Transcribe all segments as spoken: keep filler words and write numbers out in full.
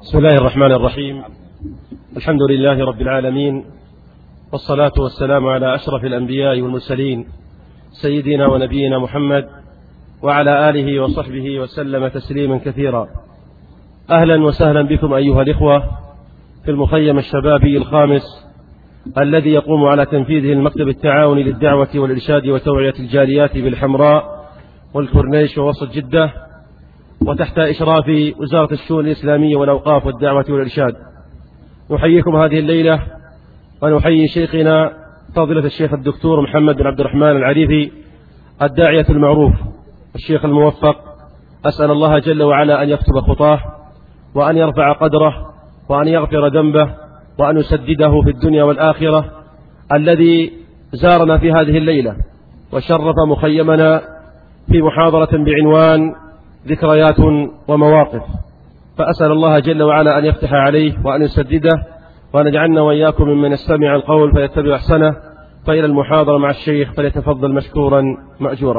بسم الله الرحمن الرحيم. الحمد لله رب العالمين، والصلاة والسلام على أشرف الأنبياء والمرسلين سيدنا ونبينا محمد وعلى آله وصحبه وسلم تسليما كثيرا. أهلا وسهلا بكم أيها الإخوة في المخيم الشبابي الخامس الذي يقوم على تنفيذه المكتب التعاوني للدعوة والإرشاد وتوعية الجاليات بالحمراء والكورنيش ووسط جدة، وتحت إشراف وزارة الشؤون الإسلامية والأوقاف والدعوة والإرشاد. نحييكم هذه الليلة ونحيي شيخنا فضيلة الشيخ الدكتور محمد بن عبد الرحمن العريفي الداعية المعروف، الشيخ الموفق. أسأل الله جل وعلا أن يكتب خطاه وأن يرفع قدره وأن يغفر ذنبه وأن يسدده في الدنيا والآخرة، الذي زارنا في هذه الليلة وشرف مخيمنا في محاضرة بعنوان ذكريات ومواقف. فأسأل الله جل وعلا أن يفتح عليه وأن يسدده وأن يجعلنا وإياكم ممن يستمع القول فيتبع أحسنه. فإلى المحاضرة مع الشيخ، فليتفضل مشكورا مأجورا.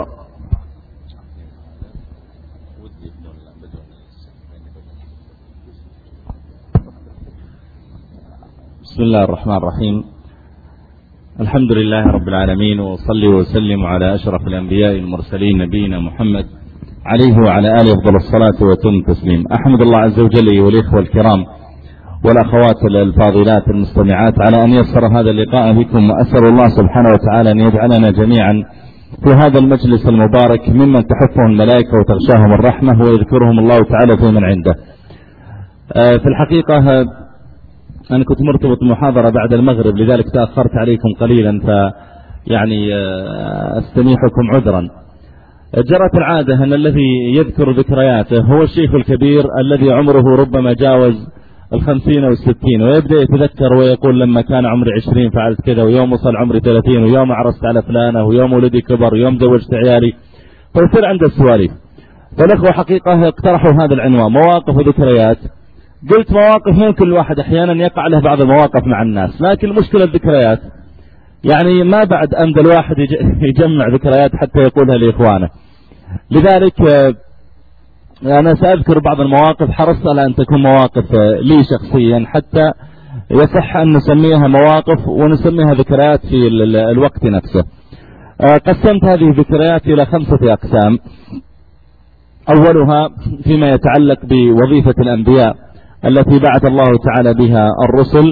بسم الله الرحمن الرحيم. الحمد لله رب العالمين، وصلي وسلم على أشرف الأنبياء المرسلين نبينا محمد عليه وعلى آله أفضل الصلاة وتم التسليم. أحمد الله عز وجل والإخوة الكرام والأخوات الفاضلات المستمعات على أن يسر هذا اللقاء بكم، وأسأل الله سبحانه وتعالى أن يجعلنا جميعا في هذا المجلس المبارك ممن تحفهم الملائكة وتغشاهم الرحمة ويذكرهم الله تعالى في من عنده. في الحقيقة أنا كنت مرتبط محاضرة بعد المغرب، لذلك تأخرت عليكم قليلا، فيعني أستميحكم عذرا. جرت العادة أن الذي يذكر ذكرياته هو الشيخ الكبير الذي عمره ربما جاوز الخمسين أو الستين، ويبدأ يتذكر ويقول لما كان عمري عشرين فعلت كذا، ويوم وصل عمري ثلاثين، ويوم عرست على فلانة، ويوم ولدي كبر، ويوم زوجت عيالي، فيصير عنده السواليف. فالأخوة حقيقة اقترحوا هذا العنوان، مواقف وذكريات. قلت مواقف ممكن الواحد أحيانا يقع له بعض المواقف مع الناس، لكن مشكلة الذكريات يعني ما بعد أمد الواحد يجمع ذكريات حتى يقولها لإخوانه. لذلك أنا سأذكر بعض المواقف، حرصت على أن تكون مواقف لي شخصيا حتى يصح أن نسميها مواقف ونسميها ذكريات في الوقت نفسه. قسمت هذه الذكريات إلى خمسة أقسام. أولها فيما يتعلق بوظيفة الأنبياء التي بعث الله تعالى بها الرسل،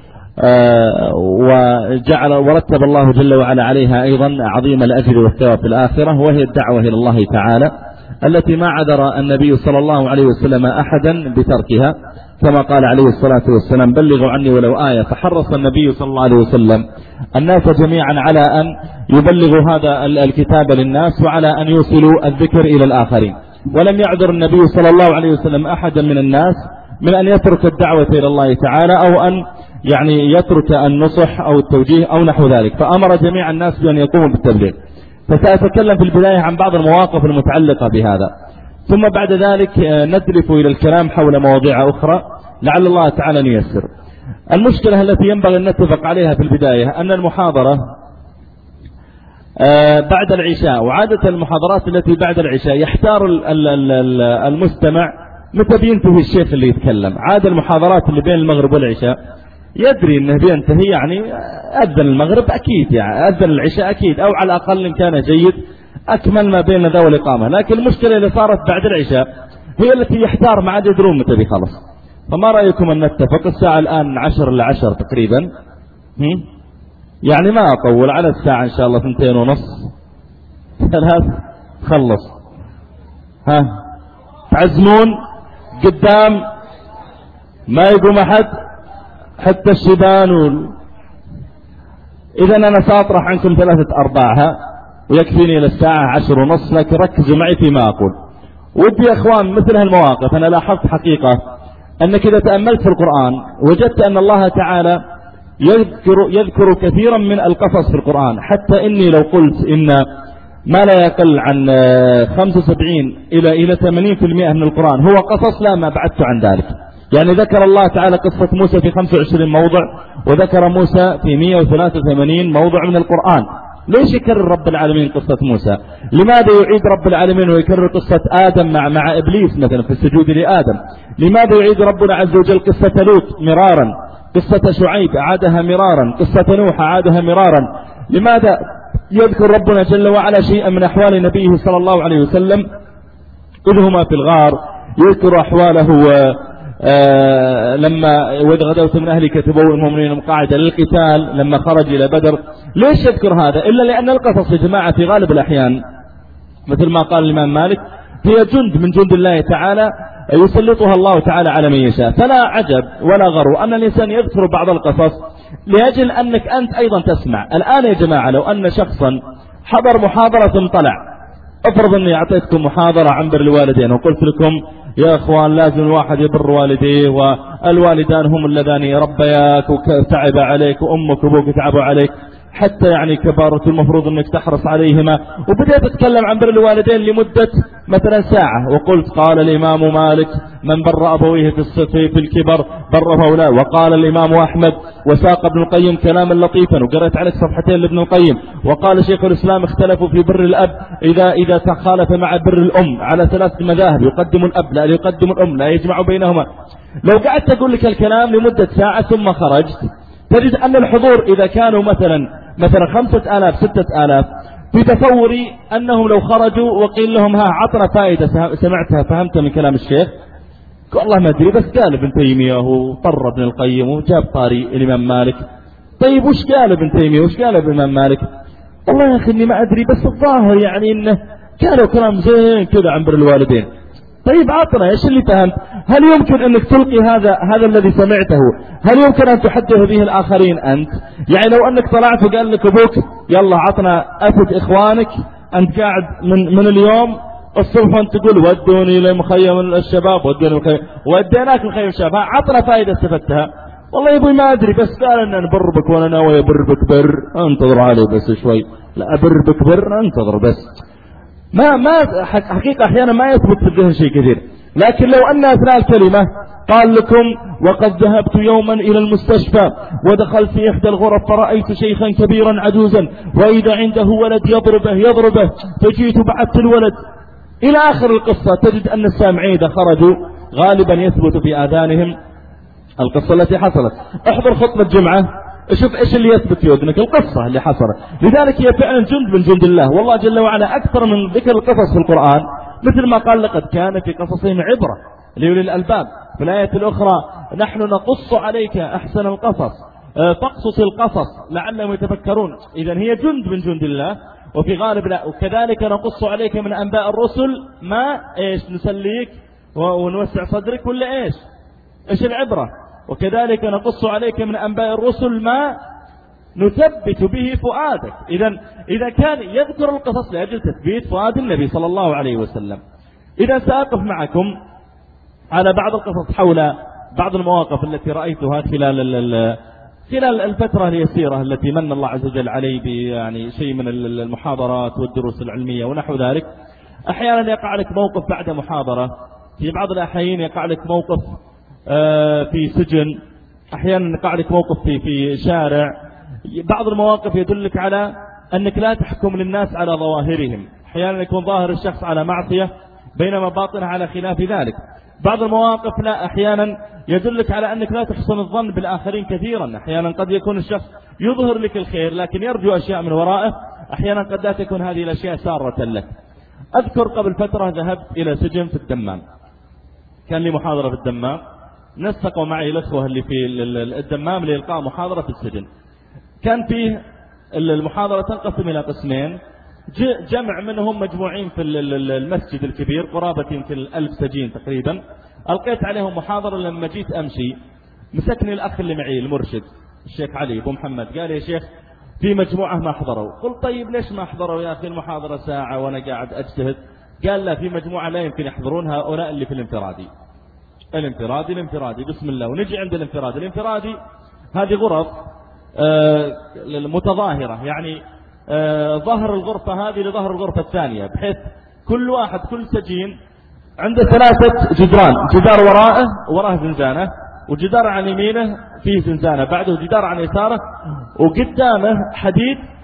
وجعل ورتب الله جل وعلا عليها أيضا عظيم الأجر والثواب في الآخرة، وهي الدعوة إلى الله تعالى التي ما عذر النبي صلى الله عليه وسلم أحدا بتركها، كما قال عليه الصلاة والسلام: بلغوا عني ولو آية. فحرص النبي صلى الله عليه وسلم الناس جميعا على أن يبلغوا هذا الكتاب للناس وعلى أن يوصلوا الذكر إلى الآخرين، ولم يعذر النبي صلى الله عليه وسلم أحدا من الناس من أن يترك الدعوة إلى الله تعالى أو أن يعني يترك النصح أو التوجيه أو نحو ذلك، فأمر جميع الناس بأن يقوموا بالتبليغ. فسأتكلم في البداية عن بعض المواقف المتعلقة بهذا، ثم بعد ذلك ندلف إلى الكلام حول مواضيع أخرى لعل الله تعالى أن ييسر. المشكلة التي ينبغي أن نتفق عليها في البداية أن المحاضرة بعد العشاء، وعادة المحاضرات التي بعد العشاء يحتار المستمع متى بينتهي الشيخ اللي يتكلم. عادة المحاضرات اللي بين المغرب والعشاء يدري أنه بينتهي، يعني أذن المغرب أكيد، يعني أذن العشاء أكيد، أو على الأقل إن كان جيد أكمل ما بين ذا والإقامة. لكن المشكلة اللي صارت بعد العشاء هي التي يحتار ما عاد يدرون متى بيخلص. فما رأيكم أن نتفق؟ الساعة الآن عشر لعشر تقريبا، يعني ما أطول، على الساعة إن شاء الله ثنتين ونص ثلاث خلص. ها تعزمون قدام ما يقوم أحد حتى الشبان وال... إذا أنا سأطرح عنكم ثلاثة أرباعها ويكفيني للساعة عشر ونص، لكن ركزوا معي فيما أقول. ودي يا أخوان مثل هالمواقف أنا لاحظت حقيقة أنك إذا تأملت في القرآن وجدت أن الله تعالى يذكر, يذكر كثيرا من القصص في القرآن، حتى إني لو قلت إن ما لا يقل عن خمسة وسبعين إلى إلى ثمانين بالمئة من القرآن هو قصص، لا ما بعدت عن ذلك. يعني ذكر الله تعالى قصة موسى في خمسة وعشرين موضع، وذكر موسى في مئة وثلاثة وثمانين موضع من القرآن، ليش يكرر رب العالمين قصة موسى؟ لماذا يعيد رب العالمين ويكرر قصة آدم مع مع إبليس مثلا في السجود لآدم؟ لماذا يعيد ربنا عز وجل قصة لوط مرارا؟ قصة شعيب أعادها مرارا، قصة نوح أعادها مرارا. لماذا يذكر ربنا جل وعلا شيئا من أحوال نبيه صلى الله عليه وسلم إذ هما في الغار؟ يذكر أحواله آه لما وإذ غدوت من أهلك تبوء المؤمنين مقاعد للقتال، لما خرج إلى بدر. ليش يذكر هذا؟ إلا لأن القصص يا جماعة في غالب الأحيان مثل ما قال الإمام مالك هي جند من جند الله تعالى يسلطها الله تعالى على من يشاء. فلا عجب ولا غرو أن الإنسان يذكر بعض القصص لأجل أنك أنت أيضا تسمع. الآن يا جماعة لو أن شخصا حضر محاضرة طلع، افرض أني أعطيتكم محاضرة عن بر الوالدين وقلت لكم يا أخوان لازم الواحد يبر والديه، والوالدان هم اللذان يربياك وتعب عليك وأمك وأبوك تعبوا عليك حتى يعني كبارة المفروض أنك تحرص عليهما، وبدأت أتكلم عن بر الوالدين لمدة مثلا ساعة، وقلت قال الإمام مالك من بر أبويه في الصفي في الكبر بر مولاه، وقال الإمام أحمد، وساق ابن القيم كلاما لطيفا، وقرأت عليك صفحتين لابن القيم، وقال شيخ الإسلام اختلفوا في بر الأب إذا إذا تخالف مع بر الأم على ثلاث مذاهب، يقدم الأب لا يقدم الأم لا يجمع بينهما. لو قعدت أقول لك الكلام لمدة ساعة ثم خرجت تجد أن الحضور إذا كانوا مثلا مثلا خمسة آلاف ستة آلاف في تصوري أنهم لو خرجوا وقيل لهم ها عطنا فائدة سمعتها فهمت من كلام الشيخ، والله ما أدري بس قال ابن تيمية وطر ابن القيم وجاب طاري الإمام مالك. طيب وش قال ابن تيمية وش قال الإمام مالك؟ والله يا أخي إني ما أدري بس الظاهر يعني إنه قالوا كلام زين كذا عن بر الوالدين. طيب عطنا ايش اللي فهمت؟ هل يمكن انك تلقي هذا هذا الذي سمعته؟ هل يمكن ان تحدث به الاخرين انت؟ يعني لو انك طلعت وقال لك ابوك يلا عطنا افد اخوانك، انت قاعد من من اليوم الصبح وانت تقول ودوني لمخيم الشباب ودوني مخيم وديناك مخيم الشباب، عطنا فائده استفدتها. والله يا ابوي ما ادري بس قال ان نبر بك وانا ناوي ابر بك بر، انتظر علي بس شوي، لا ابر بك بر انتظر بس. ما ما حقيقة أحيانا ما يثبت في الذهن شيء كثير. لكن لو أن أثناء الكلمة قال لكم وقد ذهبت يوما إلى المستشفى ودخلت في إحدى الغرف فرأيت شيخا كبيرا عجوزا وإذا عنده ولد يضربه يضربه فجيت بعثت الولد إلى آخر القصة، تجد أن السامعين إذا خرجوا غالبا يثبت في آذانهم القصة التي حصلت. احضر خطبة جمعة شوف ايش اللي يثبت في اذنك، القصة اللي حصلت. لذلك هي فعلا جند من جند الله، والله جل وعلا اكثر من ذكر القصص في القرآن مثل ما قال لقد كان في قصصهم عبرة لأولي الألباب. في الآية الأخرى نحن نقص عليك أحسن القصص فاقصص القصص لعلهم يتفكرون. إذن هي جند من جند الله وفي غالب لا. وكذلك نقص عليك من أنباء الرسل ما ايش نسليك ونوسع صدرك ولا ايش ايش العبرة. وكذلك نقص عليك من أنباء الرسل ما نثبت به فؤادك. إذن إذا كان يذكر القصص لأجل تثبيت فؤاد النبي صلى الله عليه وسلم. إذا سأقف معكم على بعض القصص حول بعض المواقف التي رأيتها خلال خلال الفترة اليسيرة التي من الله عز وجل علي يعني شيء من المحاضرات والدروس العلمية ونحو ذلك. أحيانا يقع لك موقف بعد محاضرة، في بعض الأحيان يقع لك موقف في سجن، أحيانا يقع لك موقف في في شارع. بعض المواقف يدلك على أنك لا تحكم للناس على ظواهرهم، أحيانا يكون ظاهر الشخص على معصية بينما باطنه على خلاف ذلك. بعض المواقف لا، أحيانا يدلك على أنك لا تحسن الظن بالآخرين كثيرا، أحيانا قد يكون الشخص يظهر لك الخير لكن يرجو أشياء من ورائه، أحيانا قد لا تكون هذه الأشياء سارة لك. أذكر قبل فترة ذهبت إلى سجن في الدمام، كان لي محاضرة في الدمام، نسقوا معي الأخوة اللي في الدمام لإلقاء محاضرة في السجن. كان فيه المحاضرة تنقسم إلى قسمين، جمع منهم مجموعين في المسجد الكبير قرابة يمكن الألف سجين تقريبا. ألقيت عليهم محاضرة. لما جيت أمشي مسكني الأخ اللي معي المرشد الشيخ علي أبو محمد، قال يا شيخ في مجموعة ما حضروا. قلت طيب ليش ما حضروا يا أخي المحاضرة ساعة وأنا قاعد أجتهد؟ قال لا، في مجموعة لا يمكن يحضرون، هؤلاء اللي في الانفرادي. الانفرادي الانفرادي بسم الله. ونجي عند الانفرادي. الانفرادي هذه غرف آه متظاهرة، يعني آه ظهر الغرفة هذه لظهر الغرفة الثانية، بحيث كل واحد كل سجين عنده ثلاثة جدران، جدار وراءه وراه زنزانة، وجدار عن يمينه فيه زنزانة، بعده جدار عن يساره، وقدامه حديد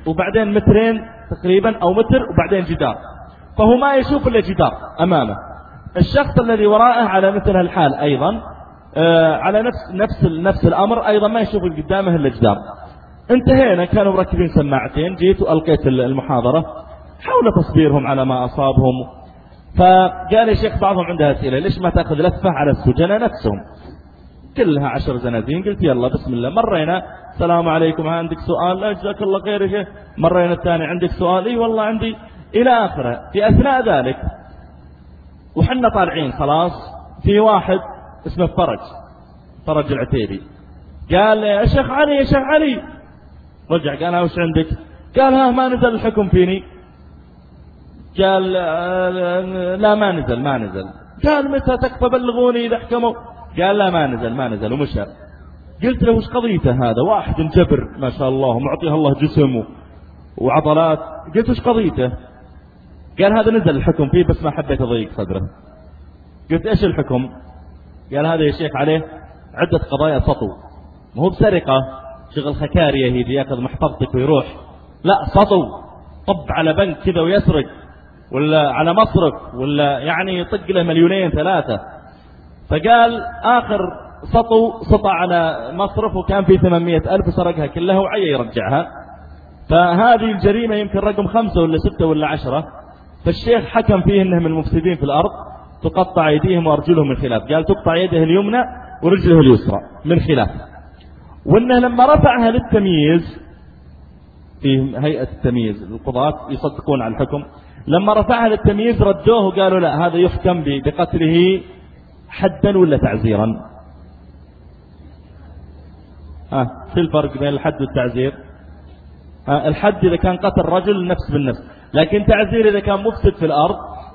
وبعدين مترين تقريبا أو متر وبعدين جدار، فهو ما يشوف إلا جدار أمامه. الشخص الذي وراءه على مثل هالحال أيضا آه على نفس نفس نفس الأمر أيضا ما يشوف قدامه إلا جدار. انتهينا، كانوا مركبين سماعتين، جيت وألقيت المحاضرة حول تصبيرهم على ما أصابهم. فقال يا شيخ بعضهم عنده أسئلة، ليش ما تأخذ لفة على السجناء نفسهم كلها عشر زنازين؟ قلت يلا بسم الله. مرينا السلام عليكم، عندك سؤال؟ لا جزاك الله خير يا شيخ. مرينا الثاني، عندك سؤال؟ اي والله عندي، إلى آخره. في أثناء ذلك وحنا طالعين خلاص، في واحد اسمه فرج فرج العتيبي قال يا شيخ علي يا شيخ علي، رجع قال ها وش عندك؟ قال ها ما نزل الحكم فيني. قال لا ما نزل ما نزل. قال متى تكفى بلغوني إذا حكموا؟ قال لا ما نزل ما نزل ومشى. قلت له وش قضيته هذا؟ واحد جبر ما شاء الله ومعطيه الله جسم وعضلات. قلت وش قضيته؟ قال هذا نزل الحكم فيه بس ما حبيت أضيق صدره. قلت ايش الحكم؟ قال هذا يا شيخ عليه عدة قضايا سطو، ما هو بسرقة شغل خكارية هي ياخذ محفظتك ويروح، لا سطو، طب على بنك كذا ويسرق، ولا على مصرف، ولا يعني يطق له مليونين ثلاثة. فقال آخر سطو سطع على مصرف وكان فيه ثمانمائة ألف وسرقها كلها وعي يرجعها. فهذه الجريمة يمكن رقم خمسة ولا ستة ولا عشرة. فالشيخ حكم فيه انهم المفسدين في الأرض، تقطع أيديهم وأرجلهم من خلاف. قال تقطع يده اليمنى ورجله اليسرى من خلاف. وانه لما رفعها للتمييز في هيئة التمييز القضاة يصدقون على الحكم، لما رفعها للتمييز ردوه وقالوا لا هذا يحكم بقتله حدا ولا تعزيرا. ها آه شو الفرق بين الحد والتعزير؟ آه الحد إذا كان قتل رجل نفس بالنفس، لكن تعزير إذا كان مفسد في الأرض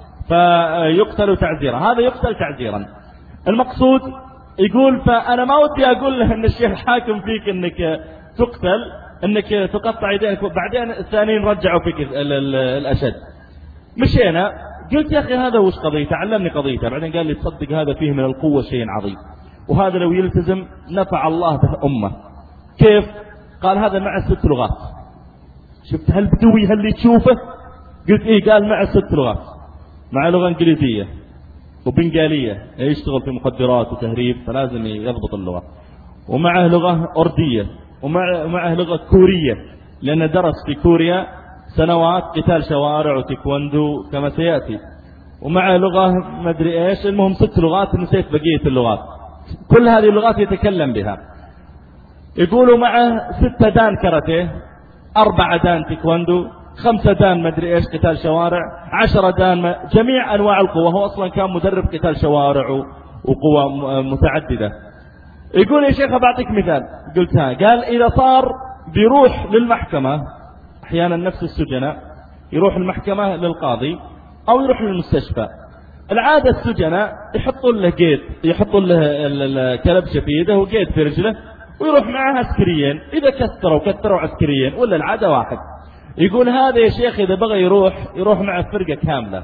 فيقتل تعزيرا، هذا يقتل تعزيرا. المقصود يقول فأنا ما ودي أقول له أن الشيخ حاكم فيك أنك تقتل، أنك تقطع يدينك، وبعدين الثانيين رجعوا فيك الأشد. مشينا، قلت يا أخي هذا وش قضيته؟ علمني قضيته. بعدين قال لي تصدق هذا فيه من القوة شيء عظيم، وهذا لو يلتزم نفع الله به أمة. كيف؟ قال هذا مع ست لغات. شفت هالبدوي هاللي تشوفه؟ قلت إيه؟ قال مع ست لغات، مع لغة إنجليزية وبنغالية، يشتغل في مخدرات وتهريب فلازم يضبط اللغة، ومعه لغة أردية، ومعه لغة كورية لأنه درس في كوريا سنوات قتال شوارع وتيكوندو كما سيأتي، ومعه لغة ما أدري إيش. المهم ست لغات، نسيت بقية اللغات. كل هذه اللغات يتكلم بها. يقولوا معه ستة دان كاراتيه، أربعة دان تيكوندو، خمسة دان ما أدري إيش قتال شوارع، عشرة دان جميع أنواع القوة. هو أصلا كان مدرب قتال شوارع وقوة متعددة. يقول يا شيخ بعطيك مثال. قلت ها. قال إذا صار بيروح للمحكمة، أحيانا نفس السجناء يروح المحكمة للقاضي أو يروح للمستشفى. العادة السجناء يحطون له قيد، يحطون له الكلبشة في يده وقيد في رجله، ويروح معها عسكريين. إذا كثروا كثروا عسكريين، ولا العادة واحد. يقول هذا يا شيخ إذا بغى يروح يروح مع فرقة كاملة،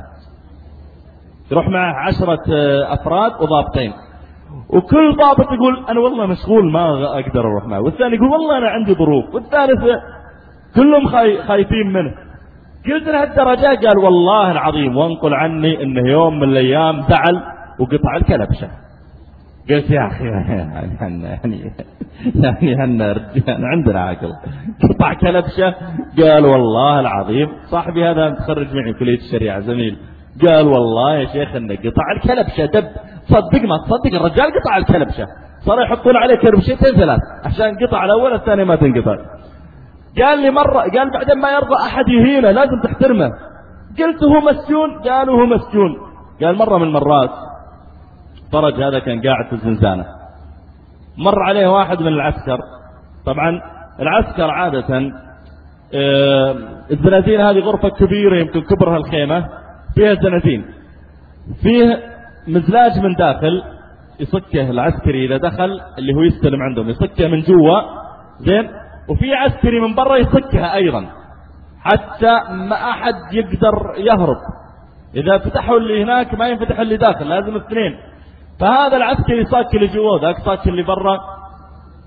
يروح معه عشرة أفراد وضابطين، وكل ضابط يقول أنا والله مشغول ما أقدر أروح معه، والثاني يقول والله أنا عندي ظروف، والثالث كلهم خايفين منه. قلت له هالدرجة؟ قال والله العظيم وانقل عني إنه يوم من الأيام زعل وقطع الكلبشة. قلت يا أخي يعني يعني يعني يعني عندنا عقل، قطع كلبشة؟ قال والله العظيم صاحبي هذا متخرج معي كلية الشريعة زميل، قال والله يا شيخ إنه قطع الكلبشة دب. صدق ما تصدق الرجال قطع الكلبشة، صار يحطون عليه كربشتين ثلاث عشان قطع الأول الثاني ما تنقطع. قال لي مرة، قال بعدين ما يرضى أحد يهينه لازم تحترمه. قلت هو مسجون؟ قالوا هو مسجون. قال مرة من المرات فرج هذا كان قاعد في الزنزانة، مر عليه واحد من العسكر. طبعا العسكر عادة آه الزنازين هذه غرفة كبيرة يمكن كبرها الخيمة، فيها زنازين، فيه مزلاج من داخل يصكه العسكري إذا دخل اللي هو يستلم عندهم، يصكه من جوا زين، وفي عسكري من برا يصكها أيضا حتى ما أحد يقدر يهرب. إذا فتحوا اللي هناك ما ينفتح اللي داخل، لازم اثنين. فهذا العسكري صاك اللي جوا، ذاك صاك اللي برا.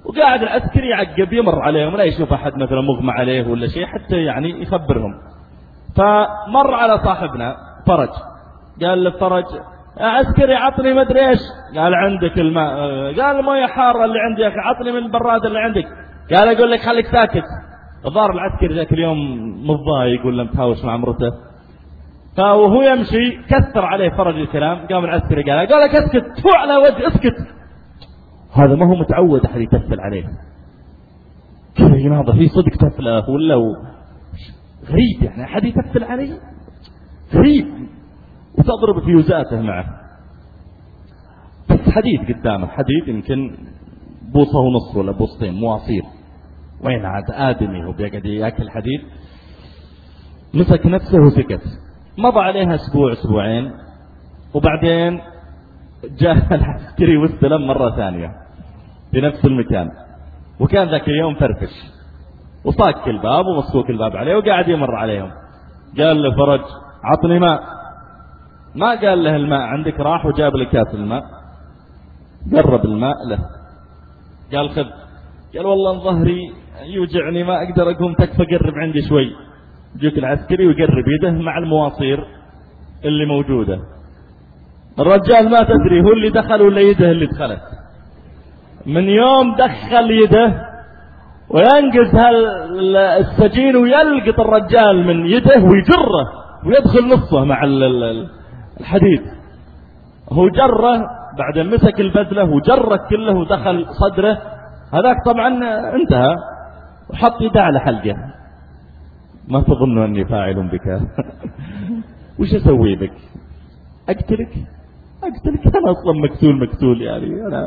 وقاعد العسكري يعقب يمر عليهم ولا يشوف أحد مثلا مغمى عليه ولا شيء حتى يعني يخبرهم. فمر على صاحبنا فرج، قال لفرج عسكري عطني مدري ايش، قال عندك الماء، قال المويه حاره اللي عندي يا اخي، عطني من البراد اللي عندك، قال اقول لك خليك ساكت. الظاهر العسكري ذاك اليوم متضايق ولا متهاوش مع مرته، فوهو يمشي كثر عليه فرج الكلام، قام العسكري قال قال لك اسكت، فو على وجه اسكت. هذا ما هو متعود احد يتفل عليه كذا يناظر في صدق تفله ولا غريب، يعني احد يتفل عليه غريب، وتضرب فيوزاته معه. بس حديد قدامه، حديد يمكن بوصه ونص ولا بوصتين مواصير، وين عاد آدمي هو بيقعد ياكل حديد. مسك نفسه وسكت. مضى عليها اسبوع اسبوعين، وبعدين جاء العسكري واستلم مرة ثانية في نفس المكان، وكان ذاك اليوم فرفش وصاك الباب ومسكوك الباب عليه وقاعد يمر عليهم. قال له فرج عطني ماء، ما قال له الماء عندك، راح وجاب له كاس الماء، قرب الماء له، قال خذ. قال والله ظهري يوجعني ما اقدر اقوم، تكفى قرب عندي شوي. يجيك العسكري ويقرب يده مع المواصير اللي موجودة. الرجال ما تدري هو اللي دخل ولا يده اللي دخلت. من يوم دخل يده وينقز السجين ويلقط الرجال من يده ويجره ويدخل نصه مع الحديد. هو جره بعد مسك البذلة وجره كله ودخل صدره، هذاك طبعا انتهى وحط يده على حلقه. ما تظن أني فاعل بك؟ وش أسوي بك؟ أقتلك؟ أقتلك؟ أنا أصلا مقتول مقتول، يعني أنا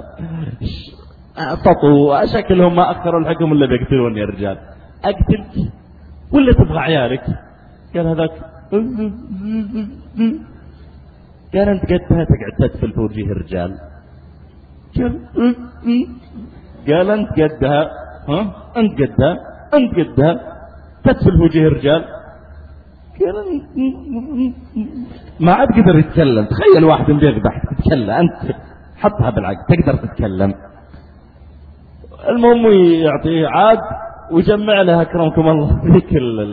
سطوا شكلهم ما أخروا الحكم إلا بيقتلوني يا رجال. أقتلك ولا تبغى عيالك؟ قال هذاك قال أنت قدها تقعد تدفل في وجه الرجال. قال أنت قدها، ها أنت قدها أنت قدها تدفل في وجه الرجال. ما عاد قدر يتكلم. تخيل واحد بيذبح تتكلم، أنت حطها بالعقل تقدر تتكلم. المهم يعطيه عاد ويجمع لها أكرمكم الله ذيك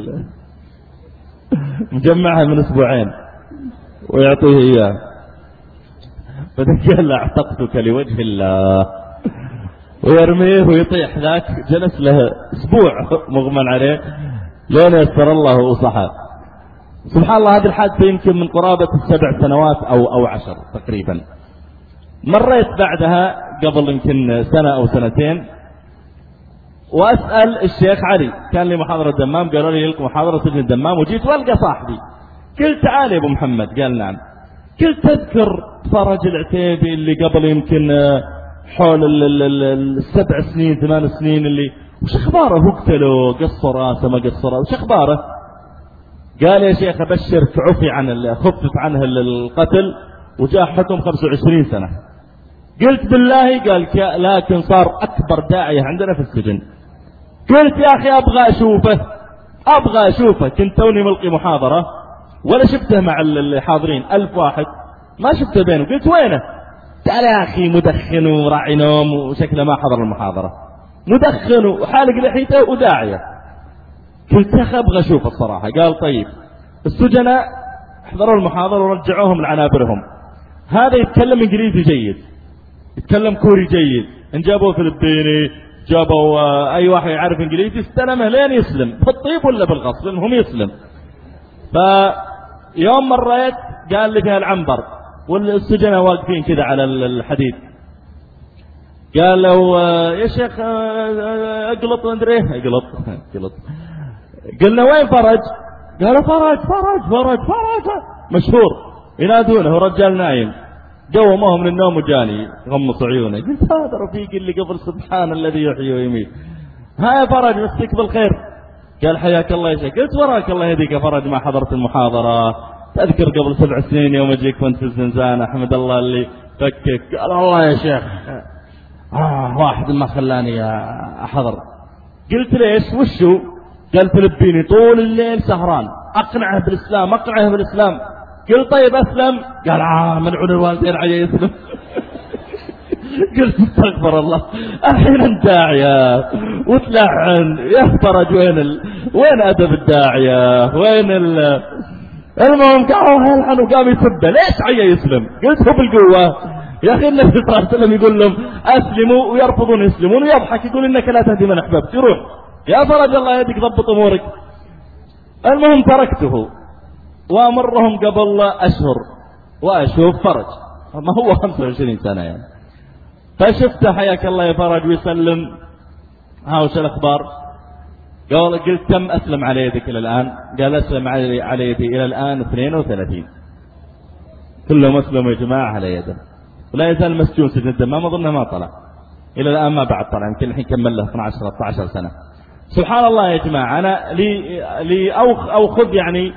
مجمعها من أسبوعين ويعطيه إياه. فقال له اعتقتك لوجه الله، ويرميه ويطيح. ذاك جلس له أسبوع مغمى عليه لين يسر الله وصحى. سبحان الله، هذه الحادثة يمكن من قرابة السبع سنوات أو أو عشر تقريبا. مريت بعدها قبل يمكن سنة أو سنتين وأسأل الشيخ علي، كان لي محاضرة دمام، قالوا لي يلقوا محاضرة سجن الدمام، وجيت والقى صاحبي. قلت تعال يا أبو محمد، قال نعم. قلت تذكر فرج العتيبي اللي قبل يمكن حول السبع سنين ثمان سنين اللي وش اخباره؟ هو قتله قص راسه ما قص راسه، وش اخباره؟ قال يا شيخ ابشرك عفي عن خفف عنه القتل وجاء حكم خمسة وعشرين سنة. قلت بالله؟ قال لكن صار اكبر داعية عندنا في السجن. قلت يا اخي ابغى اشوفه ابغى اشوفه. كنت توني ملقي محاضرة ولا شفته مع الحاضرين ألف واحد، ما شفته بينه. قلت وينه؟ قال يا اخي مدخن وراعي نوم وشكله ما حضر المحاضرة، مدخن وحالق لحيته وداعية. قلت يا اخي ابغى اشوفه الصراحة. قال طيب. السجناء حضروا المحاضرة ورجعوهم لعنابرهم. هذا يتكلم انجليزي جيد، يتكلم كوري جيد، ان جابوا فلبيني جابوا اي واحد يعرف انجليزي استلمه لين يسلم، بالطيب ولا بالغصب المهم يسلم. فيوم مريت قال لي فيها العنبر والسجناء واقفين كذا على الحديد. قال له يا شيخ اقلط ندري اقلط اقلط. قلنا وين فرج؟ قال فرج فرج فرج فرج مشهور ينادونه ورجال نايم. قوموه من النوم وجاني غمص عيونه. قلت هذا رفيقي اللي قبل سبحان الذي يحيي ويميت. ها يا فرج مسك بالخير. قال حياك الله يا شيخ. قلت وراك الله يهديك يا فرج ما حضرت المحاضرة، تذكر قبل سبع سنين يوم اجيك كنت في الزنزانة احمد الله اللي فكك. قال والله يا شيخ آه واحد ما خلاني احضر. قلت ليش وشو؟ قال فلبيني طول الليل سهران اقنعه بالاسلام اقنعه بالاسلام. قلت طيب اسلم. قال اه منعون الوالدين علي يسلم. قلت استغفر الله، الحين الداعية وتلعن يا فرج، وين ال... وين أدب الداعية، وين ال... المهم قاموا يلعن وقام يسبه. ليش عيا يسلم؟ قلت هو بالقوة يا أخي. النبي صلى الله عليه وسلم يقول لهم أسلموا ويرفضون يسلمون، ويضحك يقول إنك لا تهدي من أحببت. يروح يا فرج الله يديك ضبط أمورك. المهم تركته وأمرهم قبل أشهر وأشوف فرج، ما هو خمسة وعشرين سنة يعني. فشفته حياك الله يا فرج ويسلم، ها وش الأخبار؟ قال قلت كم أسلم على يدك إلى الآن؟ قال أسلم على يدي إلى الآن اثنين وثلاثين. كلهم أسلموا يا جماعة على يده، ولا يزال مسجون سجن الدمام، أظنه ما طلع إلى الآن، ما بعد طلع، يمكن الحين كمل له اثناشر ثلاثة عشر سنة. سبحان الله يا جماعة. أنا لي لي أو أو خذ يعني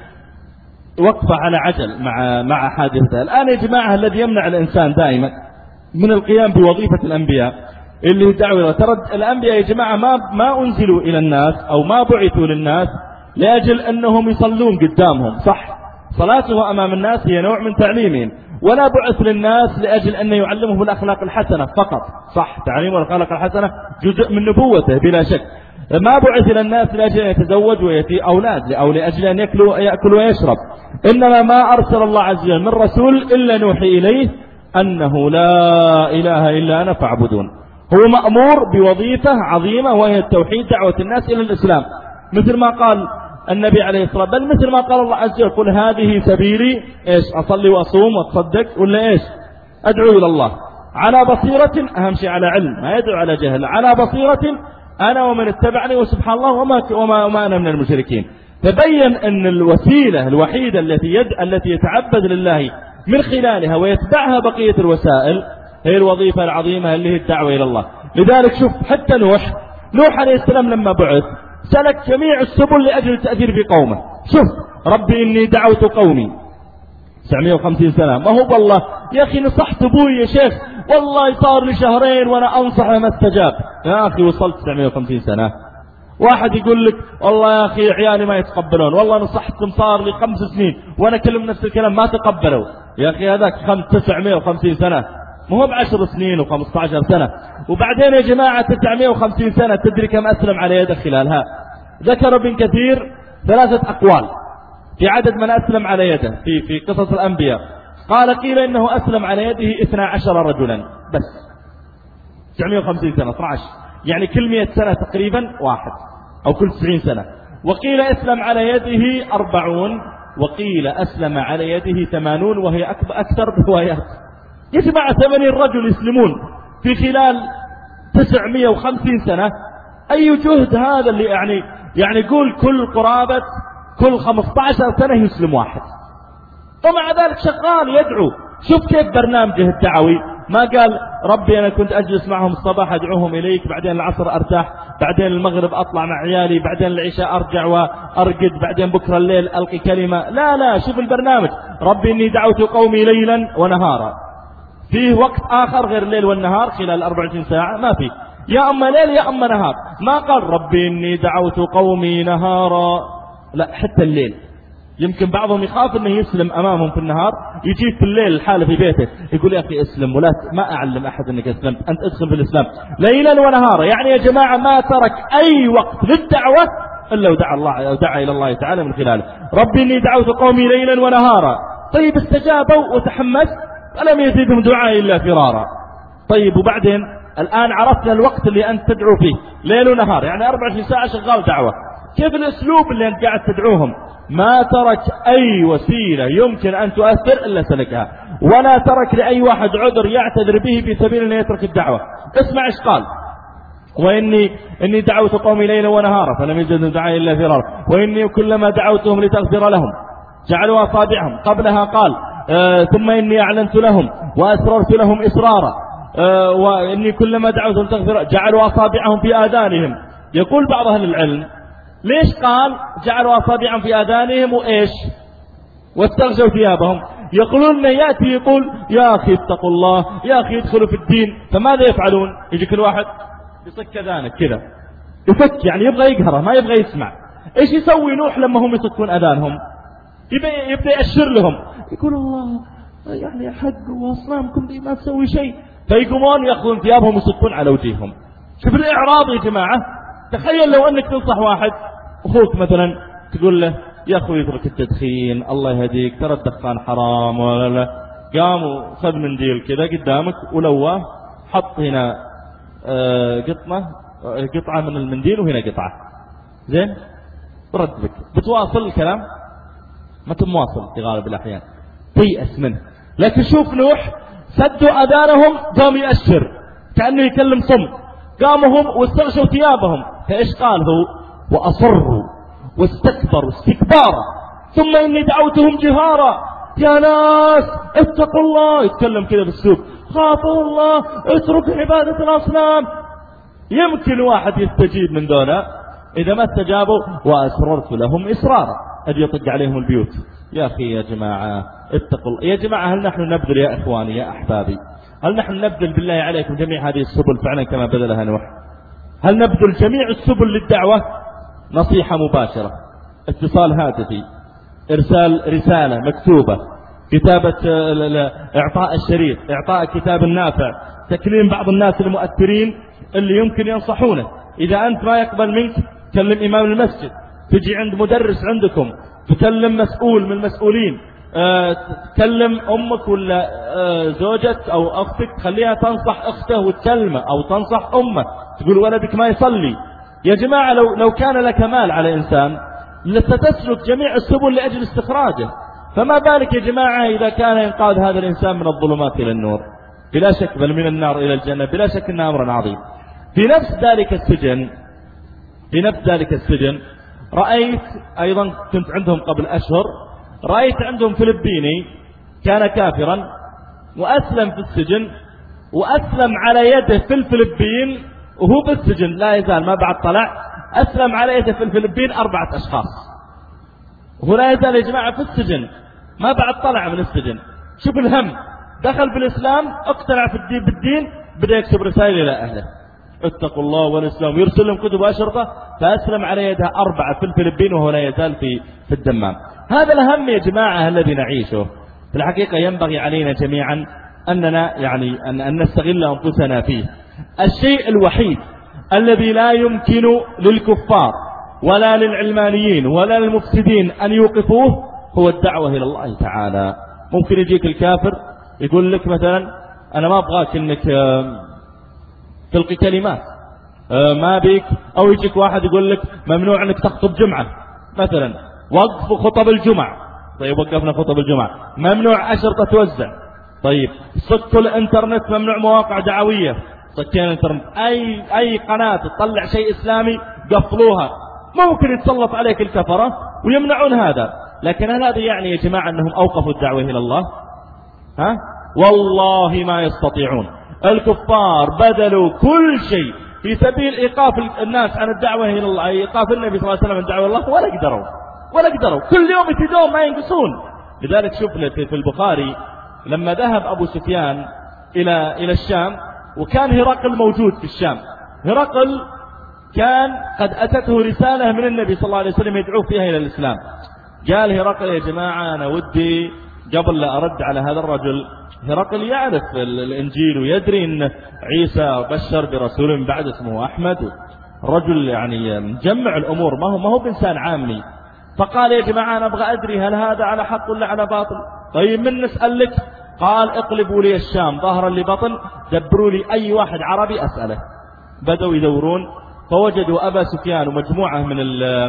وقفة على عجل مع مع حادثة الآن يا جماعة. الذي يمنع الإنسان دائما من القيام بوظيفة الأنبياء اللي دعوة، ترى الأنبياء يا جماعة ما ما أنزلوا إلى الناس أو ما بعثوا للناس لأجل أنهم يصلون قدامهم، صح، صلاته أمام الناس هي نوع من تعليمهم، ولا بعث للناس لأجل أن يعلمهم الأخلاق الحسنة فقط، صح، تعليم الأخلاق الحسنة جزء من نبوته بلا شك. ما بعث إلى الناس لأجل أن يتزوج ويأتي أولاد أو لأجل أن يأكل, يأكل ويشرب، إنما ما أرسل الله عز وجل من رسول إلا نوحي إليه أنه لا إله إلا أنا فاعبدون. هو مأمور بوظيفة عظيمة وهي التوحيد، دعوة الناس إلى الإسلام، مثل ما قال النبي عليه الصلاة والسلام، بل مثل ما قال الله عز وجل قل هذه سبيلي إيش أصلي وأصوم وأتصدق ولا إيش أدعو إلى الله على بصيرة، أهم شيء على علم، ما يدعو على جهل، على بصيرة أنا ومن اتبعني وسبحان الله وما, وما, وما أنا من المشركين. تبين أن الوسيلة الوحيدة التي يد التي يتعبد لله من خلالها ويتبعها بقية الوسائل هي الوظيفة العظيمة اللي هي الدعوة إلى الله. لذلك شوف حتى نوح نوح عليه السلام لما بعث سلك جميع السبل لأجل التأثير في قومه. شوف ربي إني دعوت قومي تسعمائة وخمسين سنة، ما هو والله يا أخي نصحت أبوي يا شيخ والله صار لي شهرين وأنا أنصح ما استجاب. يا أخي وصلت تسعمائة وخمسين سنة. واحد يقول لك والله يا أخي عيالي ما يتقبلون، والله نصحتهم صار لي خمس سنين وأنا كلم نفس الكلام ما تقبلوا. يا أخي هذاك خمس تسعمائة وخمسين سنة ما هو بعشر سنين وخمسة عشر سنة. وبعدين يا جماعة تسعمائة وخمسين سنة تدري كم أسلم على يده خلالها؟ ذكر ابن كثير ثلاثة أقوال في عدد من أسلم على يده في في قصص الأنبياء. قال قيل إنه أسلم على يده اثنا عشر رجلا بس، تسعمائة وخمسين سنة اثنا عشر، يعني كل مئة سنة تقريبا واحد أو كل تسعين سنة. وقيل أسلم على يده أربعون، وقيل أسلم على يده ثمانون، وهي أكثر روايات. يا جماعة ثمانين رجل يسلمون في خلال تسعمائة وخمسين سنة، أي جهد هذا اللي يعني يعني يقول كل قرابة كل خمسة عشر سنة يسلم واحد، ومع ذلك شغال يدعو. شوف كيف برنامجه الدعوي، ما قال ربي أنا كنت أجلس معهم الصباح أدعوهم إليك، بعدين العصر أرتاح، بعدين المغرب أطلع مع عيالي، بعدين العشاء أرجع وأرقد، بعدين بكرة الليل ألقي كلمة. لا لا، شوف البرنامج، ربي إني دعوت قومي ليلا ونهارا. فيه وقت آخر غير الليل والنهار خلال أربعة وعشرين ساعة ما فيه، يا أما ليل يا أما نهار. ما قال ربي إني دعوت قومي نهارا، لا حتى الليل. يمكن بعضهم يخاف انه يسلم امامهم في النهار، يجي في الليل الحالة في بيته يقول يا اخي اسلم، ولا ما اعلم احد انك اسلمت، انت ادخل في الاسلام ليلا ونهارا. يعني يا جماعة ما ترك اي وقت للدعوة الا ودعا الله ودعا الى الله تعالى من خلاله. ربي اني دعوت قومي ليلا ونهارا. طيب استجابوا وتحمس، ولم يزيدهم دعائي الا فرارا. طيب وبعدين الان عرفنا الوقت اللي انت تدعو فيه ليل ونهار، يعني أربعة وعشرين ساعة شغال دعوة. كيف الاسلوب اللي انت قاعد تدعوهم؟ ما ترك أي وسيلة يمكن أن تؤثر إلا سلكها، ولا ترك لأي واحد عذر يعتذر به في سبيل أن يترك الدعوة. اسمع إيش قال: وإني إني دعوت قومي ليلا ونهارا فلم يزدهم دعائي إلا فرارا، وإني كلما دعوتهم لتغفر لهم جعلوا أصابعهم. قبلها قال آه ثم إني أعلنت لهم وأسررت لهم إسرارا، آه وإني كلما دعوتهم تغفر جعلوا أصابعهم في آذانهم. يقول بعض أهل العلم ليش قال جعلوا أصابعهم في آذانهم وإيش واستغشوا ثيابهم؟ يقولون يأتي يقول يا أخي اتقوا الله، يا أخي يدخلوا في الدين، فماذا يفعلون؟ يجي كل واحد يصك أذانك كذا، يفك يعني يبغى يقهره ما يبغى يسمع. إيش يسوي نوح لما هم يصكون أذانهم؟ يبدأ يأشر لهم، يقول الله يعني حق وأصنامكم دي ما تسوي شيء، فيقومون يأخذون ثيابهم ويصفون على وجيههم. شوف الإعراض يا جماعة. تخيل لو أنك تنصح واحد أخوك مثلا تقول له يا أخوي اترك التدخين الله يهديك ترى الدخان حرام ولا لا، قام وخذ منديل كذا قدامك ولواه حط هنا آه قطمة قطعة من المنديل وهنا قطعة زين رد بك، بتواصل الكلام؟ ما تمواصل في غالب الأحيان، تيأس منه. لكن شوف نوح سدوا أذانهم قام يأشر كأنه يكلم صم، قاموا هم واستغشوا ثيابهم، فإيش قال هو؟ وأصروا واستكبروا استكبارا ثم إني دعوتهم جهارا. يا ناس اتقوا الله، يتكلم كذا في السوق، خافوا الله، اتركوا عبادة الأصنام. يمكن واحد يستجيب من دونه، إذا ما استجابوا وأسررت لهم إسرارا، أجي يطق عليهم البيوت. يا أخي يا جماعة اتقوا الله يا جماعة. هل نحن نبذل يا إخواني يا أحبابي، هل نحن نبذل بالله عليكم جميع هذه السبل فعلا كما بذلها نوح؟ هل نبذل جميع السبل للدعوة؟ نصيحة مباشرة، اتصال هاتفي، إرسال رسالة مكتوبة، كتابة إعطاء الشريط، إعطاء كتاب النافع، تكليم بعض الناس المؤثرين اللي يمكن ينصحونه. إذا أنت ما يقبل منك تكلم إمام المسجد، تجي عند مدرس عندكم، تكلم مسؤول من المسؤولين، أه تكلم أمك ولا أه زوجك أو أختك خليها تنصح أخته وتكلمه، أو تنصح أمه تقول ولدك ما يصلي. يا جماعة لو, لو كان لك مال على إنسان لستسلك جميع السبل لأجل استخراجه، فما بالك يا جماعة إذا كان ينقاذ هذا الإنسان من الظلمات إلى النور؟ بلا شك، بل من النار إلى الجنة، بلا شك إنه أمر عظيم. في نفس ذلك السجن في نفس ذلك السجن رأيت أيضا، كنت عندهم قبل أشهر، رأيت عندهم فلبيني كان كافرا وأسلم في السجن، وأسلم على يده في الفلبين وهو بالسجن لا يزال، ما بعد طلع، أسلم على يده في الفلبين أربعة أشخاص وهو لا يزال يا جماعة في السجن، ما بعد طلع من السجن. شوف الهم، دخل بالإسلام، اقتنع في الدين بالدين، بدأ يكتب رسائل إلى أهله اتقوا الله والإسلام، يرسل لهم كتب أشرطة، فأسلم على يدها أربعة في الفلبين وهو لا يزال في في الدمام. هذا الهم يا جماعة الذي نعيشه. في الحقيقة ينبغي علينا جميعا أننا يعني أن, أن نستغل أنفسنا فيه. الشيء الوحيد الذي لا يمكن للكفار ولا للعلمانيين ولا للمفسدين أن يوقفوه هو الدعوة إلى الله تعالى. ممكن يجيك الكافر يقول لك مثلا أنا ما أبغاك أنك تلقي كلمات ما بيك، أو يجيك واحد يقول لك ممنوع أنك تخطب جمعة مثلا، وقف خطب الجمعة، طيب وقفنا خطب الجمعة، ممنوع أشرطة توزع، طيب صكوا الانترنت، ممنوع مواقع دعوية، صكين الانترنت، أي أي قناة تطلع شيء إسلامي قفلوها. ممكن يتسلط عليك الكفرة ويمنعون هذا، لكن هل هذا يعني يا جماعة أنهم أوقفوا الدعوة إلى الله؟ ها؟ والله ما يستطيعون. الكفار بذلوا كل شيء في سبيل إيقاف الناس عن الدعوة إلى الله، إيقاف النبي صلى الله عليه وسلم عن الدعوة إلى الله، ولا قدروا ولا قدروا كل يوم يتدون ما ينقصون. لذلك شوف في البخاري لما ذهب أبو سفيان إلى إلى الشام، وكان هرقل موجود في الشام، هرقل كان قد أتته رسالة من النبي صلى الله عليه وسلم يدعوه فيها إلى الإسلام. قال هرقل يا جماعة أنا ودي قبل لا أرد على هذا الرجل، هرقل يعرف الإنجيل ويدري أن عيسى بشر برسول من بعد اسمه أحمد، رجل يعني مجمع الأمور، ما هو ما هو بإنسان عامي. فقال يا جماعة أنا أبغى أدري هل هذا على حق ولا على باطل؟ طيب من نسأل لك؟ قال اقلبوا لي الشام ظهرا لبطن، دبروا لي أي واحد عربي أسأله. بدأوا يدورون فوجدوا أبا سفيان ومجموعة من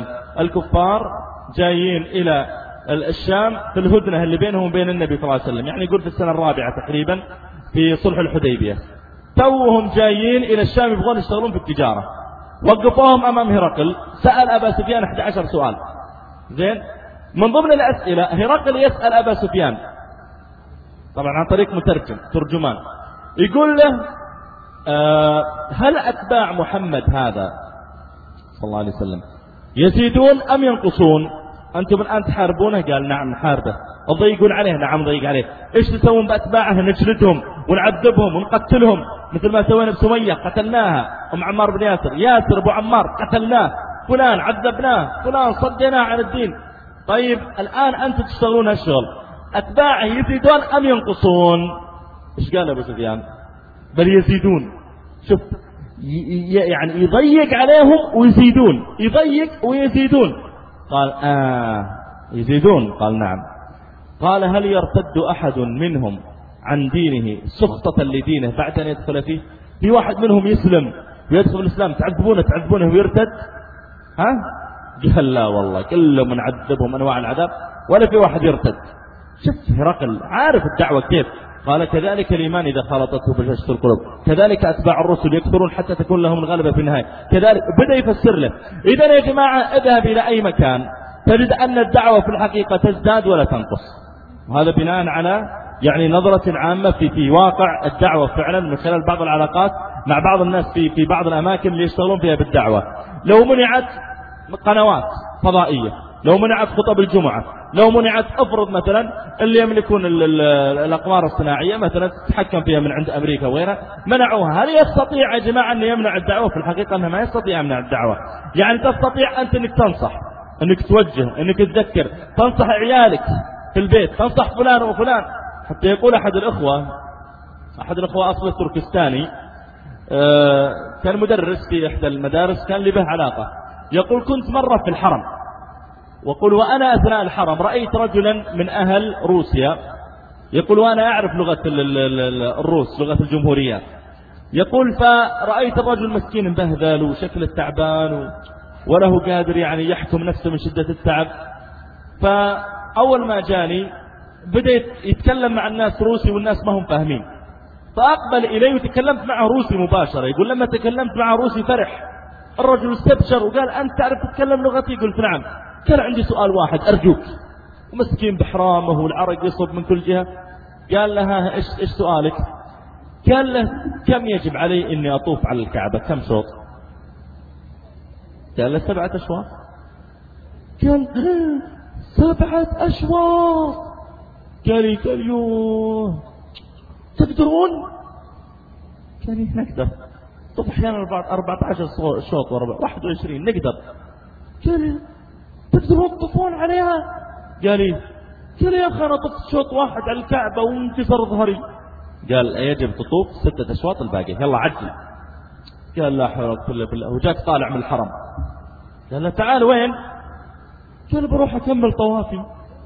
الكفار جايين إلى الشام في الهدنة اللي بينهم وبين النبي صلى الله عليه وسلم، يعني يقول في السنة الرابعة تقريبا في صلح الحديبية. توهم جايين إلى الشام يبغون يشتغلون في التجارة، وقفوهم أمام هرقل، سأل أبا سفيان أحد عشر سؤال. زين، من ضمن الأسئلة هرقل يسأل أبا سفيان طبعا عن طريق مترجم ترجمان، يقول له أه هل أتباع محمد هذا صلى الله عليه وسلم يزيدون أم ينقصون؟ أنتم الآن تحاربونه؟ قال نعم نحاربه. تضيقون عليه؟ نعم نضيق عليه. إيش تسوون بأتباعه؟ نجلدهم ونعذبهم ونقتلهم مثل ما سوينا بسمية قتلناها، أم عمار بن ياسر، ياسر أبو عمار قتلناه، فلان عذبناه، فلان صدناه عن الدين. طيب الآن أنتم تشتغلون هالشغل، أتباعه يزيدون أم ينقصون؟ إيش قال أبو سفيان؟ بل يزيدون. شوف يعني يضيق عليهم ويزيدون، يضيق ويزيدون. قال آه يزيدون؟ قال نعم. قال هل يرتد أحد منهم عن دينه سخطة لدينه بعد أن يدخل فيه؟ في واحد منهم يسلم ويدخل الإسلام تعذبونه تعذبونه ويرتد؟ ها؟ قال لا والله كلهم نعذبهم أنواع العذاب ولا في واحد يرتد. شوف هرقل عارف الدعوة كيف. قال كذلك الإيمان إذا خلطته بشاشة القلوب، كذلك أتباع الرسل يكثرون حتى تكون لهم الغلبة في النهاية، كذلك بدأ يفسر له. إذا يا جماعة اذهب إلى أي مكان تجد أن الدعوة في الحقيقة تزداد ولا تنقص، وهذا بناء على يعني نظرة عامة في في واقع الدعوة فعلا من خلال بعض العلاقات مع بعض الناس في في بعض الأماكن اللي يشتغلون فيها بالدعوة. لو منعت قنوات فضائية، لو منعت خطب الجمعة، لو منعت افرض مثلا اللي يملكون ال ال الأقمار الصناعية مثلا تتحكم فيها من عند أمريكا وغيرها، منعوها، هل يستطيع يا جماعة أن يمنع الدعوة؟ في الحقيقة أنه ما يستطيع يمنع الدعوة. يعني تستطيع أنت أنك تنصح، أنك توجه، أنك تذكر، تنصح عيالك في البيت، تنصح فلان وفلان. حتى يقول أحد الأخوة أحد الأخوة أصله تركستاني، آه كان مدرس في إحدى المدارس، كان لي به علاقة. يقول كنت مرة في الحرم، وقل وأنا أثناء الحرم رأيت رجلا من أهل روسيا، يقول وأنا أعرف لغة الروس لغة الجمهوريات، يقول فرأيت الرجل مسكين مبهذل وشكل التعبان وله قادر يعني يحكم نفسه من شدة التعب. فأول ما جاني بدأ يتكلم مع الناس روسي والناس ما هم فاهمين، فأقبل إليه وتكلمت معه روسي مباشرة. يقول لما تكلمت معه روسي فرح الرجل، استبشر وقال أنت تعرف تتكلم لغتي؟ قلت نعم. كان عندي سؤال واحد أرجوك. ومسكين بحرامه والعرق يصب من كل جهة. قال لها إيش إيش سؤالك؟ قال له كم يجب علي إني أطوف على الكعبة، كم شوط؟ قال له سبعة أشواط. قال سبعة أشواط. قال لي قال يوه تقدرون؟ قال لي نقدر. طب أحيانا أربعة عشر شوط واحد وعشرين نقدر. قال لي تقدرون تطوفون عليها؟ قال لي قال لي يا أخي أنا طفت شوط واحد على الكعبة وانكسر ظهري. قال يجب تطوف ستة أشواط الباقي، يلا عجل. قال لا حول ولا قوة إلا بالله. وجاك طالع من الحرم، قال له تعال وين؟ قال بروح أكمل طوافي.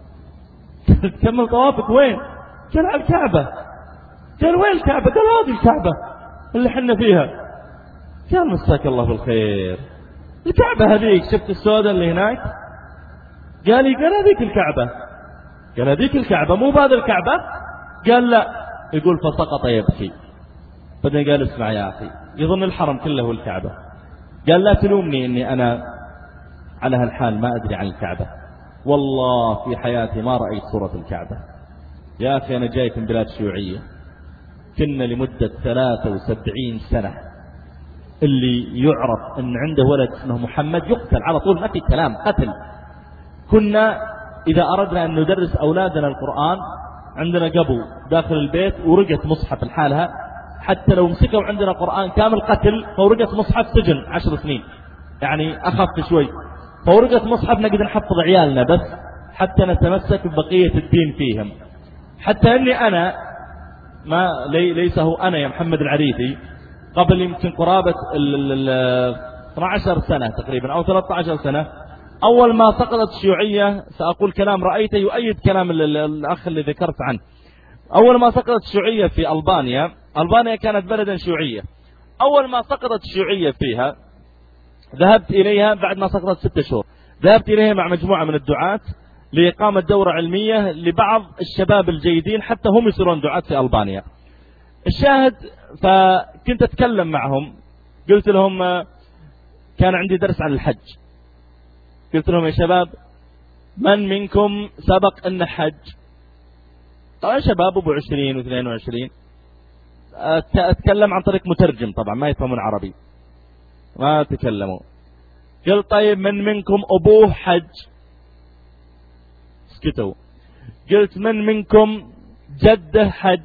تكمل طوافك وين؟ قال على الكعبة. قال وين الكعبة؟ قال هذه الكعبة اللي حنا فيها. قال مساك الله بالخير، الكعبة هذيك شفت السوداء اللي هناك؟ قال لي قال هذيك الكعبة. قال هذيك الكعبة مو بهذه الكعبة؟ قال لا. يقول فسقط يبكي. بعدين قال اسمع يا أخي، يظن الحرم كله هو الكعبة. قال لا تلومني إني أنا على هالحال ما أدري عن الكعبة، والله في حياتي ما رأيت صورة الكعبة. يا أخي أنا جاي من بلاد شيوعية، كنا لمدة ثلاثة وسبعين سنة اللي يعرف أن عنده ولد اسمه محمد يقتل على طول، ما في كلام، قتل. كنا إذا أردنا أن ندرس أولادنا القرآن عندنا قبو داخل البيت ورقة مصحف لحالها، حتى لو مسكوا عندنا قرآن كامل قتل، فورقة مصحف سجن عشر سنين، يعني أخف شوي. فورقة مصحف نقدر نحفظ عيالنا بس حتى نتمسك ببقية الدين فيهم. حتى أني أنا ما لي ليس هو أنا يا محمد العريفي، قبل يمكن قرابة اثنتي عشرة سنة تقريبا أو ثلاثة عشر سنة، أول ما سقطت الشيوعية، سأقول كلام رأيته يؤيد كلام الأخ اللي ذكرت عنه. أول ما سقطت الشيوعية في ألبانيا، ألبانيا كانت بلدا شيوعية، أول ما سقطت الشيوعية فيها ذهبت إليها بعد ما سقطت ستة شهور، ذهبت إليها مع مجموعة من الدعاة لإقامة دورة علمية لبعض الشباب الجيدين حتى هم يصيرون دعاة في ألبانيا. الشاهد فكنت أتكلم معهم، قلت لهم كان عندي درس عن الحج، قلت لهم يا شباب من منكم سبق أن حج؟ طبعا شباب أبو عشرين واثنين وعشرين، أتكلم عن طريق مترجم طبعا ما يفهمون عربي ما تكلموا. قلت طيب من منكم أبوه حج؟ سكتوا. قلت من منكم جده حج؟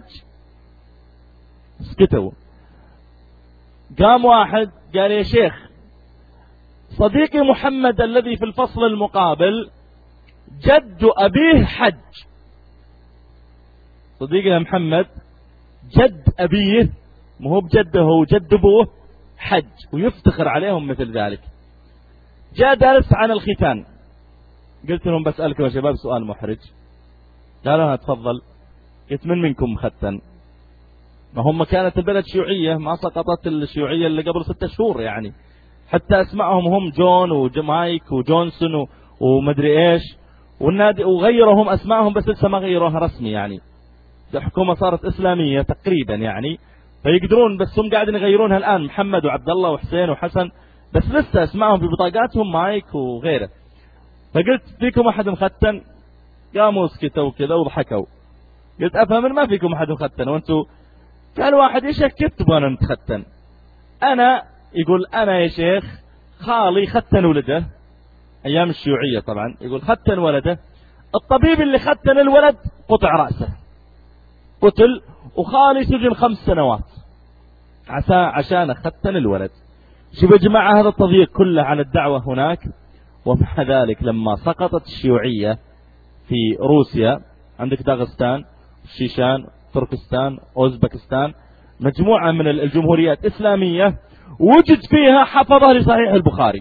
سكتوا. قام واحد قال يا شيخ صديقي محمد الذي في الفصل المقابل جد أبيه حج. صديقي محمد جد أبيه مو بجده وجد أبوه حج ويفتخر عليهم مثل ذلك. جاء درس عن الختان، قلت لهم بسألكم يا شباب سؤال محرج. قالوا تفضل. قلت من منكم مختن؟ ما هم كانت البلد شيوعية، ما سقطت الشيوعية اللي قبل ستة شهور يعني، حتى اسمائهم هم جون وجمايك وجونسون ومدري ايش والنادي، وغيرهم اسمائهم بس لسه ما غيروها رسمي يعني، الحكومة صارت اسلامية تقريبا يعني، فيقدرون بس هم قاعدين يغيرونها الان، محمد وعبد الله وحسين وحسن، بس لسه اسمائهم في بطاقاتهم مايك وغيره. فقلت فيكم احد مختن؟ قاموا سكتوا كذا وضحكوا. قلت افهم ما فيكم احد مختن وانتم؟ قال واحد يا شيخ كيف تبغانا نتختن؟ انا يقول انا يا شيخ خالي ختن ولده ايام الشيوعية طبعا، يقول ختن ولده، الطبيب اللي ختن الولد قطع رأسه قتل، وخالي سجن خمس سنوات عشان عشان ختن الولد. شوف يا جماعة هذا التضييق كله على الدعوة هناك. ومع ذلك لما سقطت الشيوعية في روسيا، عندك داغستان، الشيشان، تركستان، أوزبكستان، مجموعة من الجمهوريات إسلامية وجد فيها حفظة لصحيح البخاري،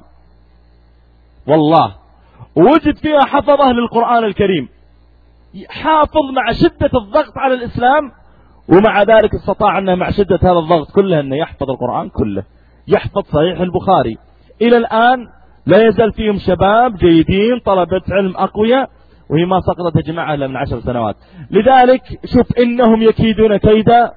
والله وجد فيها حفظة للقرآن الكريم، حافظ مع شدة الضغط على الإسلام، ومع ذلك استطاع أنه مع شدة هذا الضغط كله أنه يحفظ القرآن كله، يحفظ صحيح البخاري. إلى الآن لا يزال فيهم شباب جيدين طلبة علم أقوياء، وهي ما سقطت يا جماعة إلا من عشر سنوات. لذلك شوف إنهم يكيدون كيدا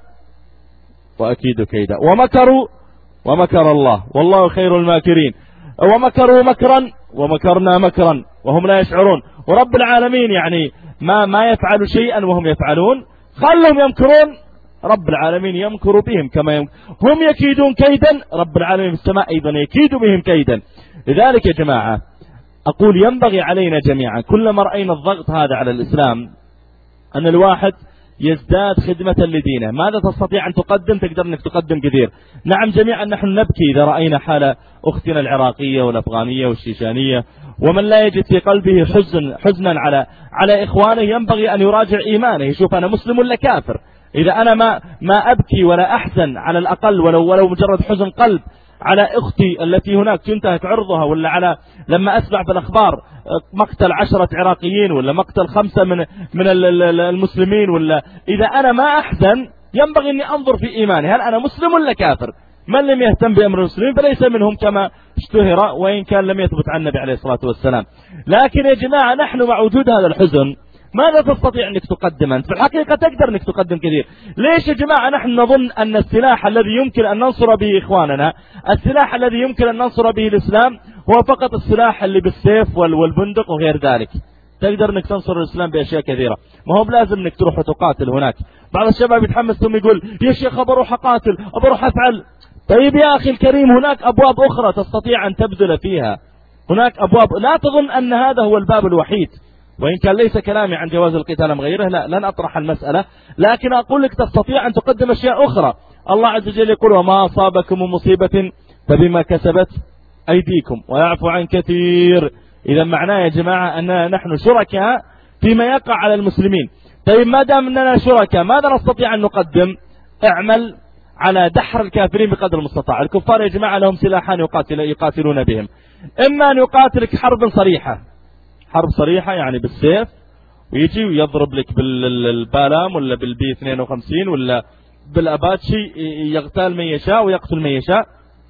وأكيد كيدا، ومكروا ومكر الله والله خير الماكرين، ومكروا مكرا ومكرنا مكرا وهم لا يشعرون. ورب العالمين يعني ما ما يفعل شيئا وهم يفعلون، خلهم يمكرون، رب العالمين يمكر بهم كما يمكر. هم يكيدون كيدا، رب العالمين في السماء أيضا يكيد بهم كيدا. لذلك يا جماعة أقول ينبغي علينا جميعا كلما رأينا الضغط هذا على الإسلام أن الواحد يزداد خدمة لدينه. ماذا تستطيع أن تقدم؟ تقدر أنك تقدم كثير. نعم جميعا نحن نبكي إذا رأينا حال أختنا العراقية والأفغانية والشيشانية، ومن لا يجد في قلبه حزن حزنا على على إخوانه ينبغي أن يراجع إيمانه، يشوف أنا مسلم ولا كافر. إذا أنا ما ما أبكي ولا أحزن على الأقل ولو ولو مجرد حزن قلب على أختي التي هناك تنتهك عرضها، ولا على لما أسمع بالأخبار مقتل عشرة عراقيين ولا مقتل خمسة من من المسلمين، ولا إذا أنا ما أحزن ينبغي أني أنظر في إيماني، هل أنا مسلم ولا كافر؟ من لم يهتم بأمر المسلمين فليس منهم كما اشتهر، وإن كان لم يثبت عن النبي عليه الصلاة والسلام. لكن يا جماعة نحن مع وجود هذا الحزن ماذا تستطيع أنك تقدم أنت؟ في الحقيقة تقدر أنك تقدم كثير. ليش يا جماعة نحن نظن أن السلاح الذي يمكن أن ننصر به إخواننا، السلاح الذي يمكن أن ننصر به الإسلام هو فقط السلاح اللي بالسيف والبندق وغير ذلك؟ تقدر أنك تنصر الإسلام بأشياء كثيرة، ما هو بلازم أنك تروح وتقاتل هناك. بعض الشباب يتحمس ثم يقول يا شيخ أبروح أقاتل أبروح أفعل. طيب يا أخي الكريم هناك أبواب أخرى تستطيع أن تبذل فيها، هناك أبواب، لا تظن أن هذا هو الباب الوحيد. وإن كان ليس كلامي عن جواز القتال أم غيره، لا لن أطرح المسألة، لكن أقول لك تستطيع أن تقدم أشياء أخرى. الله عز وجل يقول وما أصابكم مصيبة فبما كسبت أيديكم ويعفو عن كثير. إذا معناه يا جماعة أننا نحن شركاء فيما يقع على المسلمين. طيب ما دام أننا شركاء ماذا نستطيع أن نقدم؟ اعمل على دحر الكافرين بقدر المستطاع. الكفار يا جماعة لهم سلاحان يقاتل يقاتلون بهم، إما أن يقاتلك حرب صريحة، حرب صريحة يعني بالسيف، ويجي ويضرب لك بالبالام ولا بالبي اثنين وخمسين ولا بالأباتشي، يغتال من يشاء ويقتل من يشاء.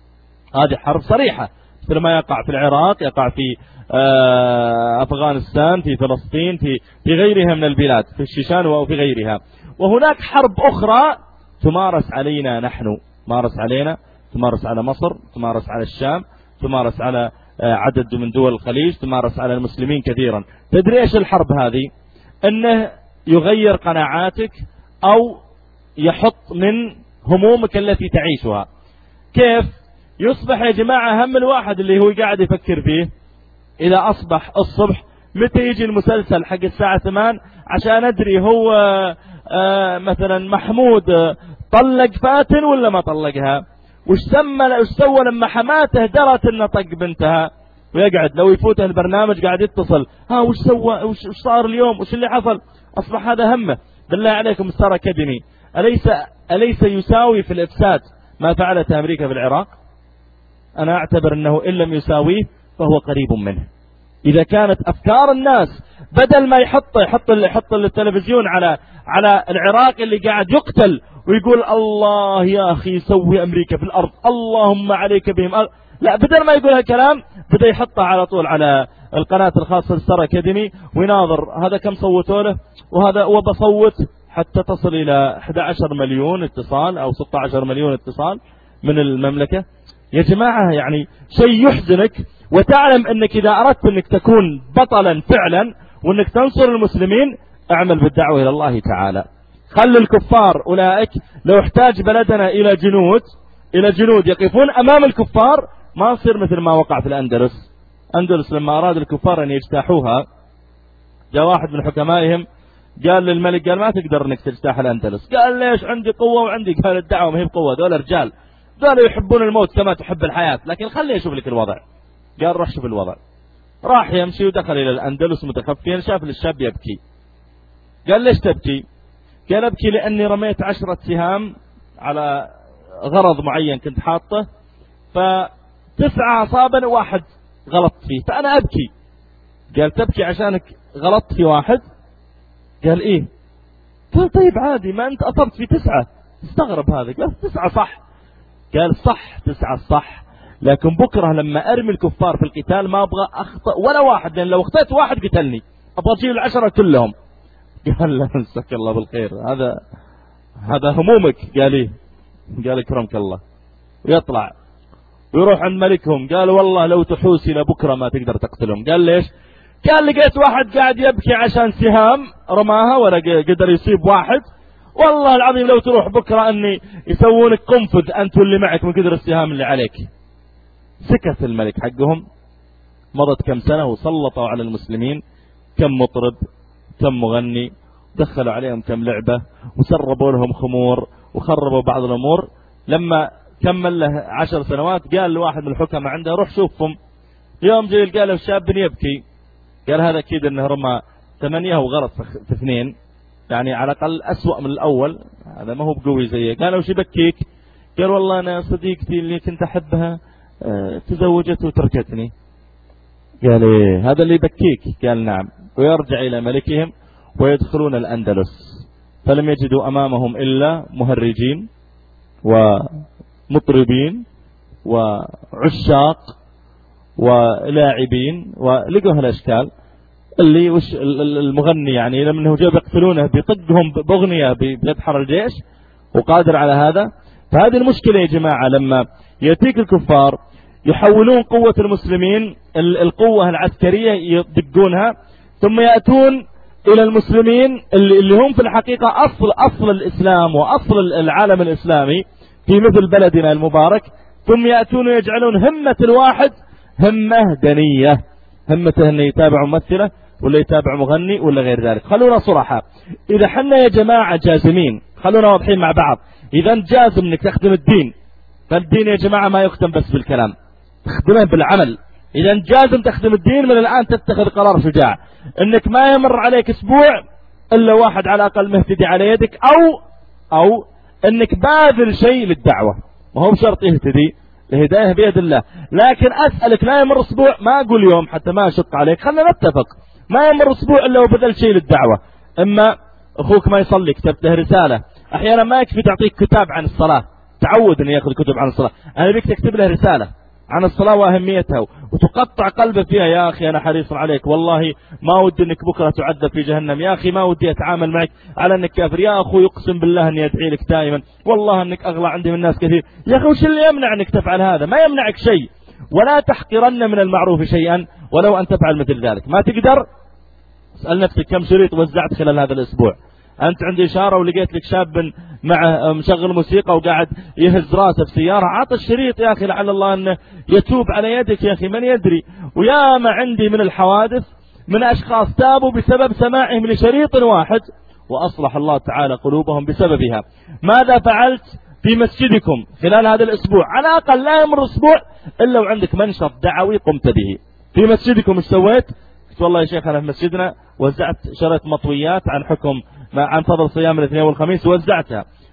هذه حرب صريحة مثل ما يقع في العراق، يقع في أفغانستان، في فلسطين، في في غيرها من البلاد، في الشيشان وفي غيرها. وهناك حرب أخرى تمارس علينا نحن، تمارس علينا، تمارس على مصر، تمارس على الشام، تمارس على عدد من دول الخليج، تمارس على المسلمين كثيرا. تدري ايش الحرب هذه؟ انه يغير قناعاتك او يحط من همومك التي تعيشها. كيف؟ يصبح يا جماعة هم الواحد اللي هو قاعد يفكر فيه اذا اصبح الصبح متى يجي المسلسل حق الساعة ثمان عشان ادري هو آه مثلا محمود آه طلق فاتن ولا ما طلقها، وش سمى وش سوى لما حماته درت انه طق بنتها، ويقعد لو يفوته البرنامج قاعد يتصل ها وش سوى وش صار اليوم وش اللي حصل. اصبح هذا همه. بالله عليكم ستار اكاديمي أليس, أليس يساوي في الإفساد ما فعلت أمريكا في العراق؟ أنا أعتبر أنه إن لم يساويه فهو قريب منه. إذا كانت أفكار الناس بدل ما يحط يحط يحط التلفزيون على على العراق اللي قاعد يقتل ويقول الله يا أخي سوي أمريكا في الأرض اللهم عليك بهم، لا، بدل ما يقول هالكلام بدأ يحطها على طول على القناة الخاصة بالستار أكاديمي ويناظر هذا كم صوتوا له وهذا وبصوت حتى تصل إلى أحد عشر مليون اتصال أو ستة عشر مليون اتصال من المملكة. يا جماعة يعني شيء يحزنك، وتعلم أنك إذا أردت أنك تكون بطلا فعلا وأنك تنصر المسلمين اعمل بالدعوة إلى الله تعالى. خل الكفار أولئك، لو احتاج بلدنا إلى جنود إلى جنود يقفون أمام الكفار ما يصير مثل ما وقع في الأندلس. أندلس لما أراد الكفار أن يجتاحوها جاء واحد من حكمائهم قال للملك قال ما تقدر أنك تجتاح الأندلس. قال ليش؟ عندي قوة وعندي. قال الدعوة ما هي بقوة، دول رجال، دول يحبون الموت كما تحب الحياة، لكن خليه يشوف لك الوضع. قال روح شوف الوضع. راح يمشي ودخل إلى الأندلس متخفيا، شاف الشاب يبكي. قال ليش تبكي؟ قال أبكي لأني رميت عشرة سهام على غرض معين كنت حاطه، فتسعة أصابا واحد غلطت فيه فأنا أبكي. قال تبكي عشانك غلطت في واحد؟ قال إيه. قال طيب عادي، ما أنت أصبت في تسعة. استغرب هذا، قال تسعة صح. قال صح تسعة صح، لكن بكرة لما أرمي الكفار في القتال ما أبغى أخطأ ولا واحد، لأن لو اخطأت واحد قتلني، أبغى أجيب العشرة كلهم. قال لا مسك الله بالخير، هذا هذا همومك. قال إيه؟ قال اكرمك الله. ويطلع ويروح عند ملكهم، قال والله لو تحوسي لبكرة ما تقدر تقتلهم. قال ليش؟ قال لقيت واحد قاعد يبكي عشان سهام رماها ولا قدر يصيب واحد، والله العظيم لو تروح بكرة أني يسوونك قنفذ أنت واللي معك من قدر السهام اللي عليك. سكت الملك حقهم. مضت كم سنة وسلطوا على المسلمين كم مطرب كم مغني، دخلوا عليهم كم لعبة وسربوا لهم خمور وخربوا بعض الأمور. لما كمل له عشر سنوات قال لواحد من الحكماء عنده روح شوفهم. يوم جاي قال له شاب يبكي. قال هذا أكيد أنه رمى ثمانية وغلط في اثنين، يعني على الأقل أسوأ من الأول، هذا ما هو بقوي زيه. قال وش يبكيك؟ قال والله أنا صديقتي اللي كنت أحبها تزوجت وتركتني. قال إيه هذا اللي يبكيك؟ قال نعم. ويرجع إلى ملكهم ويدخلون الأندلس، فلم يجدوا أمامهم إلا مهرجين ومطربين وعشاق ولاعبين، ولقوا هالأشكال اللي وش المغني يعني لما جاء بيقتلونه بيطقهم بأغنية بيدحر الجيش وقادر على هذا. فهذه المشكلة يا جماعة، لما يأتيك الكفار يحولون قوة المسلمين القوة العسكرية يدقونها، ثم يأتون إلى المسلمين اللي هم في الحقيقة أصل أصل الإسلام وأصل العالم الإسلامي في مثل بلدنا المبارك، ثم يأتون ويجعلون همة الواحد همة دنية، همته أنه يتابع ممثلة ولا يتابع مغني ولا غير ذلك. خلونا صراحة، إذا حنا يا جماعة جازمين، خلونا واضحين مع بعض، إذا جازم أنك تخدم الدين، فالدين يا جماعة ما يختم بس بالكلام، تخدمه بالعمل. إذا جازم تخدم الدين من الآن تتخذ قرار شجاع أنك ما يمر عليك أسبوع إلا واحد على الأقل مهتدي على يدك، أو أو أنك باذل شيء للدعوة. ما هو بشرط يهتدي، الهداية بيد الله، لكن أسألك لا يمر أسبوع، ما أقول يوم حتى ما أشق عليك، خلنا نتفق، ما يمر أسبوع إلا وبذل شيء للدعوة. إما أخوك ما يصلي كتبته رسالة، أحيانا ما يكفي تعطيك كتاب عن الصلاة، تعود أن يأخذ كتب عن الصلاة، أنا بيك تكتب له رسالة عن الصلاة وأهميتها وتقطع قلبه فيها. يا أخي أنا حريص عليك، والله ما ودي أنك بكرة تعذب في جهنم، يا أخي ما ودي أتعامل معك على أنك كافر، يا أخو يقسم بالله أني أدعي لك دائما، والله أنك أغلى عندي من الناس كثير. يا أخي وش اللي يمنع أنك تفعل هذا؟ ما يمنعك شيء، ولا تحقرن من المعروف شيئا ولو أن تفعل مثل ذلك. ما تقدر؟ اسأل نفسك كم شريط وزعت خلال هذا الأسبوع؟ أنت عندي إشارة ولقيت لك شاب مع مشغل موسيقى وقاعد يهز راسه في سيارة، عاط الشريط يا أخي لعل الله أنه يتوب على يدك، يا أخي من يدري. ويا ما عندي من الحوادث من أشخاص تابوا بسبب سماعهم لشريط واحد وأصلح الله تعالى قلوبهم بسببها. ماذا فعلت في مسجدكم خلال هذا الأسبوع؟ على الأقل لا يمر أسبوع إلا وعندك منشط دعوي قمت به في مسجدكم. ايش سويت؟ قلت والله يا شيخ أنا في مسجدنا وزعت شريط مطويات عن حكم عن فضل صيام الاثنين والخميس، وزعتها.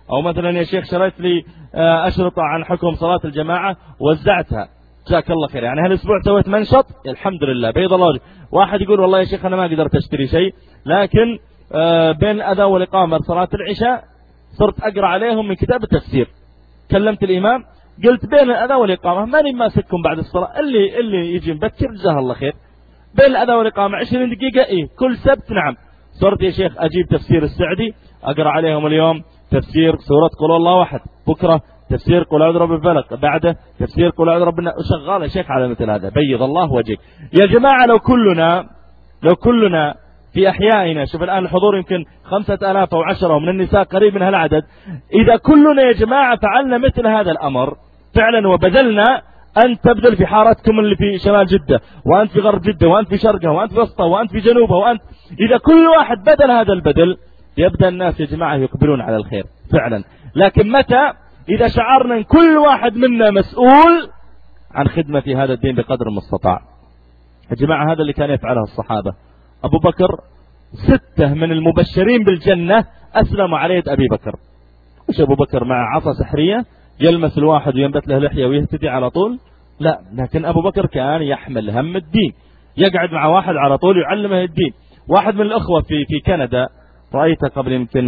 أو مثلا يا شيخ شريت لي أشرطة عن حكم صلاة الجماعة وزعتها، جزاك الله خير، يعني هالأسبوع سويت منشط الحمد لله بيض الله وجهك. واحد يقول والله يا شيخ أنا ما قدرت أشتري شيء، لكن بين الأذان والإقامة صلاة العشاء صرت أقرأ عليهم من كتاب التفسير، كلمت الإمام قلت بين الأذان والإقامة ماني ماسككم بعد الصلاة، اللي اللي يجي مبكر جزاه الله خير، بين الأذان والإقامة عشرين دقيقة إيه كل سبت. نعم صرت يا شيخ أجيب تفسير السعدي أقرأ عليهم اليوم تفسير سورة قل الله واحد، بكرة تفسير قل أعوذ برب الفلق، بعده تفسير قل أعوذ برب الناس، شغال يا شيخ على مثل هذا. بيض الله وجهك يا جماعة. لو كلنا لو كلنا في أحيائنا، شوف الآن الحضور يمكن خمسة آلاف أو عشرة ومن النساء قريب من هالعدد، إذا كلنا يا جماعة فعلنا مثل هذا الأمر فعلا وبذلنا، أنت تبذل في حارتكم اللي في شمال جدة، وأنت في غرب جدة، وأنت في شرقها، وأنت في وسطها، وأنت في جنوبها، وأنت إذا كل واحد بدل هذا البدل يبدأ الناس يا جماعة يقبلون على الخير فعلا. لكن متى؟ إذا شعرنا أن كل واحد منا مسؤول عن خدمة هذا الدين بقدر المستطاع. يا جماعة هذا اللي كان يفعله الصحابة. أبو بكر ستة من المبشرين بالجنة أسلموا على يد أبي بكر. وش أبو بكر مع عصا سحرية يلمس الواحد وينبت له لحية ويهتدي على طول؟ لا، لكن أبو بكر كان يحمل هم الدين، يقعد مع واحد على طول يعلمه الدين. واحد من الأخوة في في كندا رأيته قبل يمكن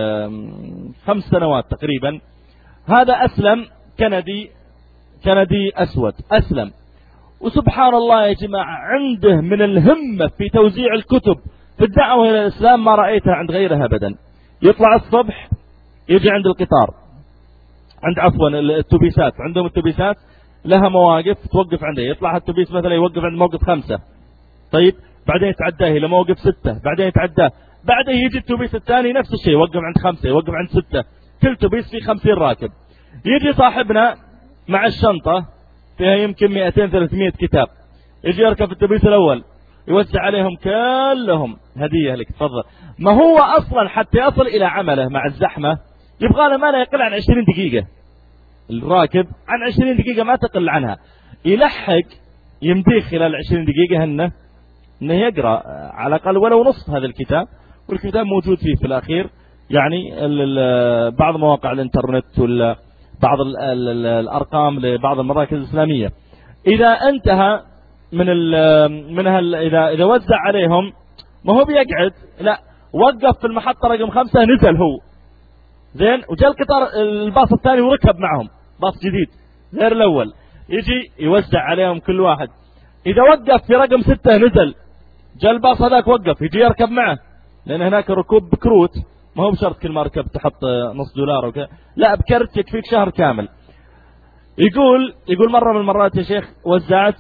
خمس سنوات تقريبا، هذا أسلم كندي كندي أسود أسلم، وسبحان الله يا جماعة عنده من الهمة في توزيع الكتب في الدعوة إلى الإسلام ما رأيتها عند غيرها أبدا. يطلع الصبح يجي عند القطار، عند عفوا التوبيسات، عندهم التوبيسات لها مواقف توقف عنده، يطلع التوبيس مثلا يوقف عند موقف خمسة، طيب بعدين يتعداه إلى موقف ستة، بعدين يتعداه، بعدين يجي التوبيس الثاني نفس الشيء يوقف عند خمسة، يوقف عند ستة، كل توبيس فيه خمسين راكب. يجي صاحبنا مع الشنطة فيها يمكن مئتين ثلاثمئة كتاب، يجي يركب التوبيس الأول يوزع عليهم كلهم هدية لك تفضل. ما هو أصلا حتى يصل إلى عمله مع الزحمة يبغى له ما لا يقل عن عشرين دقيقة، الراكب عن عشرين دقيقة ما تقل عنها، يلحق يمديه خلال عشرين دقيقة هنه انه يقرأ على الأقل ولو نصف هذا الكتاب، والكتاب موجود فيه في الأخير يعني بعض مواقع الانترنت ولا بعض ال ال ال الأرقام لبعض المراكز الإسلامية. إذا انتهى من ال من هال إذا إذا وزع عليهم ما هو بيقعد، لا وقف في المحطة رقم خمسة نزل هو زين، وجاء القطار الباص الثاني وركب معهم باص جديد غير الأول، يجي يوزع عليهم كل واحد. إذا وقف في رقم ستة نزل، جاء الباص هذاك وقف يجي يركب معه، لأن هناك ركوب بكروت، ما هو بشرط كل ما ركب تحط نص دولار وكذا، لا بكرت يكفيك شهر كامل. يقول يقول مرة من المرات يا شيخ وزعت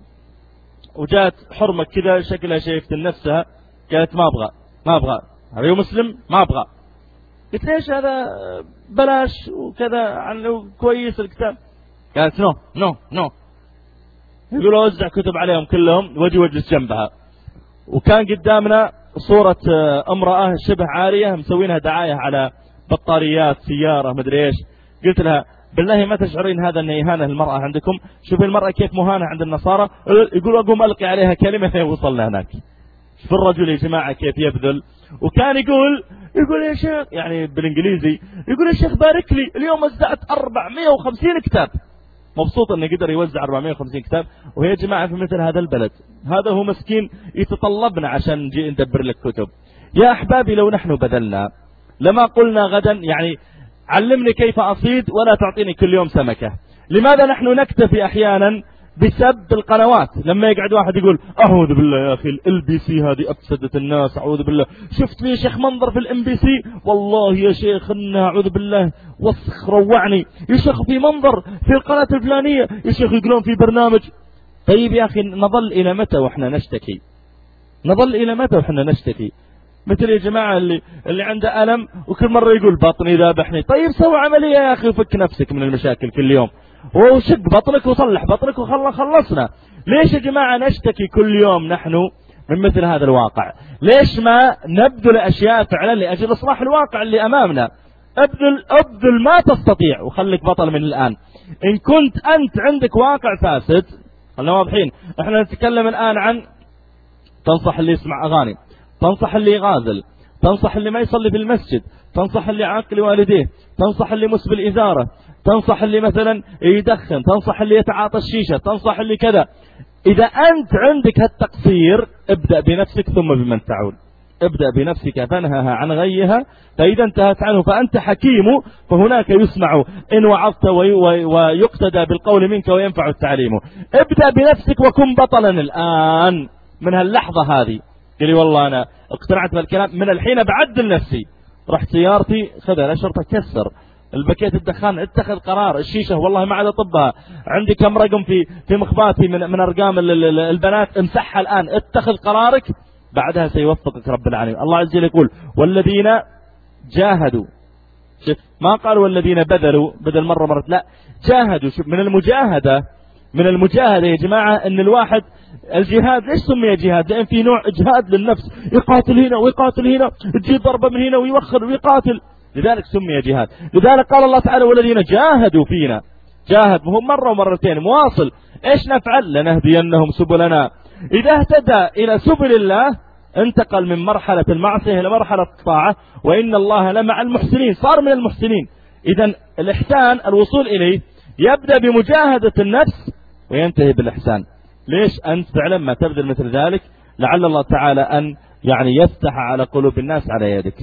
وجات حرمة كذا شكلها شايفت نفسها، قالت ما أبغى ما أبغى هذا مسلم ما أبغى. قلت ليش هذا بلاش وكذا عنه كويس الكتاب؟ قالت نو نو نو. يقول أوزع كتب عليهم كلهم وجي وجلس جنبها، وكان قدامنا صورة امرأة شبه عارية مسوينها دعاية على بطاريات سيارة مدري ايش. قلت لها بالله ما تشعرين هذا أن إهانة المرأة عندكم؟ شوفي المرأة كيف مهانة عند النصارى. يقول أقوم ألقي عليها كلمة وصلنا هناك. في الرجل يا جماعة كيف يبذل. وكان يقول يقول يا شيخ يعني بالإنجليزي يقول يا شيخ بارك لي اليوم وزعت أربعمئة وخمسين كتاب. مبسوط أنه قدر يوزع أربعمئة وخمسين كتاب. وهي جماعة في مثل هذا البلد هذا هو مسكين يتطلبنا عشان نجي ندبر لك كتب. يا أحبابي لو نحن بذلنا لما قلنا غدا يعني علمني كيف أصيد ولا تعطيني كل يوم سمكة. لماذا نحن نكتفي أحيانا بسب القنوات؟ لما يقعد واحد يقول أعوذ بالله يا أخي ال بي سي هذه أفسدت الناس، أعوذ بالله شفت لي يا شيخ منظر في الام بي سي والله يا شيخ إنها أعوذ بالله وسخ روعني، يا شيخ في منظر في القناة الفلانية، يا شيخ يقولون في برنامج. طيب يا أخي نظل إلى متى وإحنا نشتكي؟ نظل إلى متى وإحنا نشتكي؟ مثل يا جماعة اللي اللي عنده ألم وكل مرة يقول بطني ذابحني. طيب سوي عملية يا أخي وفك نفسك من المشاكل كل يوم، وشق بطنك وصلح بطنك وخلصنا. ليش يا جماعة نشتكي كل يوم نحن من مثل هذا الواقع؟ ليش ما نبذل أشياء فعلا لأجل إصلاح الواقع اللي أمامنا؟ أبذل أبذل ما تستطيع وخليك بطل من الآن. إن كنت أنت عندك واقع فاسد، خلنا واضحين، احنا نتكلم الآن عن تنصح اللي يسمع أغاني، تنصح اللي يغازل، تنصح اللي ما يصلي في المسجد، تنصح اللي عاق لوالديه، تنصح اللي مسبل إزارة، تنصح اللي مثلا يدخن، تنصح اللي يتعاطى الشيشة، تنصح اللي كذا. إذا أنت عندك هالتقصير ابدأ بنفسك ثم بمن تعول. ابدأ بنفسك فانهها عن غيها، فإذا انتهت عنه فأنت حكيم، فهناك يسمع إن وعظت ويقتدى بالقول منك وينفع التعليم. ابدأ بنفسك وكن بطلا الآن من هاللحظة هذه. قل لي والله أنا اقتنعت بالكلام، من الحين بعدل نفسي. رحت سيارتي خذها الأشرطة كسر، البكيت الدخان اتخذ قرار، الشيشة والله ما عاد أطبها، عندي كم رقم في في مخباتي من من أرقام البنات امسحها الآن، اتخذ قرارك، بعدها سيوفقك رب العالمين. الله عز وجل يقول والذين جاهدوا، ما قال والذين بذلوا بدل مرة مرة، لا جاهدوا. من المجاهدة من المجاهدة يا جماعة أن الواحد الجهاد ليش سمي جهاد؟ لأن في نوع جهاد للنفس، يقاتل هنا ويقاتل هنا، تجي ضربة من هنا ويوخر ويقاتل، لذلك سمي جهاد. لذلك قال الله تعالى والذين جاهدوا فينا، جاهد مهم مرة ومرتين مواصل. ايش نفعل؟ لنهدينهم سبلنا. إذا اهتدى إلى سبل الله انتقل من مرحلة المعصية إلى مرحلة الطاعة، وإن الله لمع المحسنين، صار من المحسنين. إذن الإحسان الوصول إليه يبدأ بمجاهدة النفس وينتهي بالإحسان. ليش أنت فعلا ما تبذل مثل ذلك؟ لعل الله تعالى أن يعني يفتح على قلوب الناس على يدك.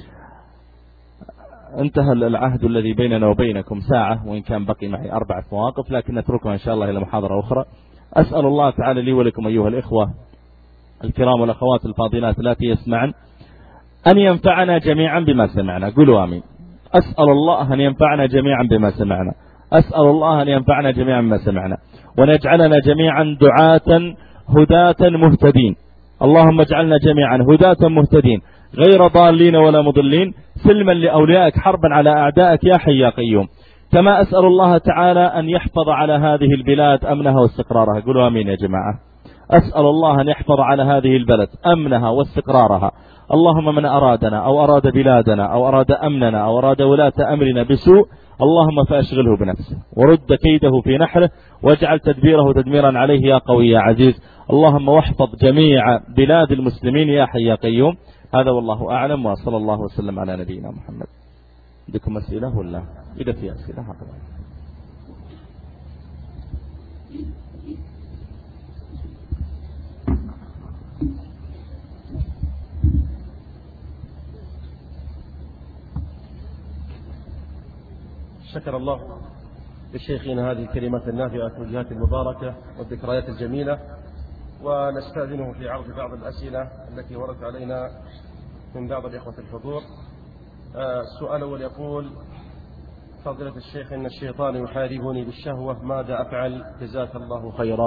انتهى العهد الذي بيننا وبينكم ساعة، وإن كان بقي معي أربعة مواقف، لكن نتركها إن شاء الله إلى محاضرة أخرى. أسأل الله تعالى لي ولكم أيها الإخوة الكرام والأخوات الفاضلات التي يسمعن أن ينفعنا جميعا بما سمعنا. قولوا آمين. أسأل الله أن ينفعنا جميعا بما سمعنا، أسأل الله أن ينفعنا جميعا بما سمعنا، ونجعلنا جميعا دعاة هداة مهتدين. اللهم اجعلنا جميعا هداة مهتدين غير ضالين ولا مضلين، سلما لأوليائك حربا على أعدائك يا حي يا قيوم. كما أسأل الله تعالى أن يحفظ على هذه البلاد أمنها واستقرارها. قولوا آمين يا جماعة. أسأل الله أن يحفظ على هذه البلد أمنها واستقرارها. اللهم من أرادنا أو أراد بلادنا أو أراد أمننا أو أراد ولاة أمرنا بسوء، اللهم فأشغله بنفسه ورد كيده في نحره، واجعل تدبيره تدميرا عليه يا قوي يا عزيز. اللهم واحفظ جميع بلاد المسلمين يا حي يا قيوم. هذا والله أعلم، وصلى الله وسلم على نبينا محمد. عندكم أسئلة ولا؟ إذا في أسئلة هكذا. شكر الله لشيخنا هذه الكلمات النافعة والوجهات المباركة والذكريات الجميلة، ونستأذنه في عرض بعض الأسئلة التي وردت علينا من بعض الإخوة الحضور. السؤال الأول يقول: فضيلة الشيخ، إن الشيطان يحاربني بالشهوة، ماذا أفعل؟ جزاك الله خيرا.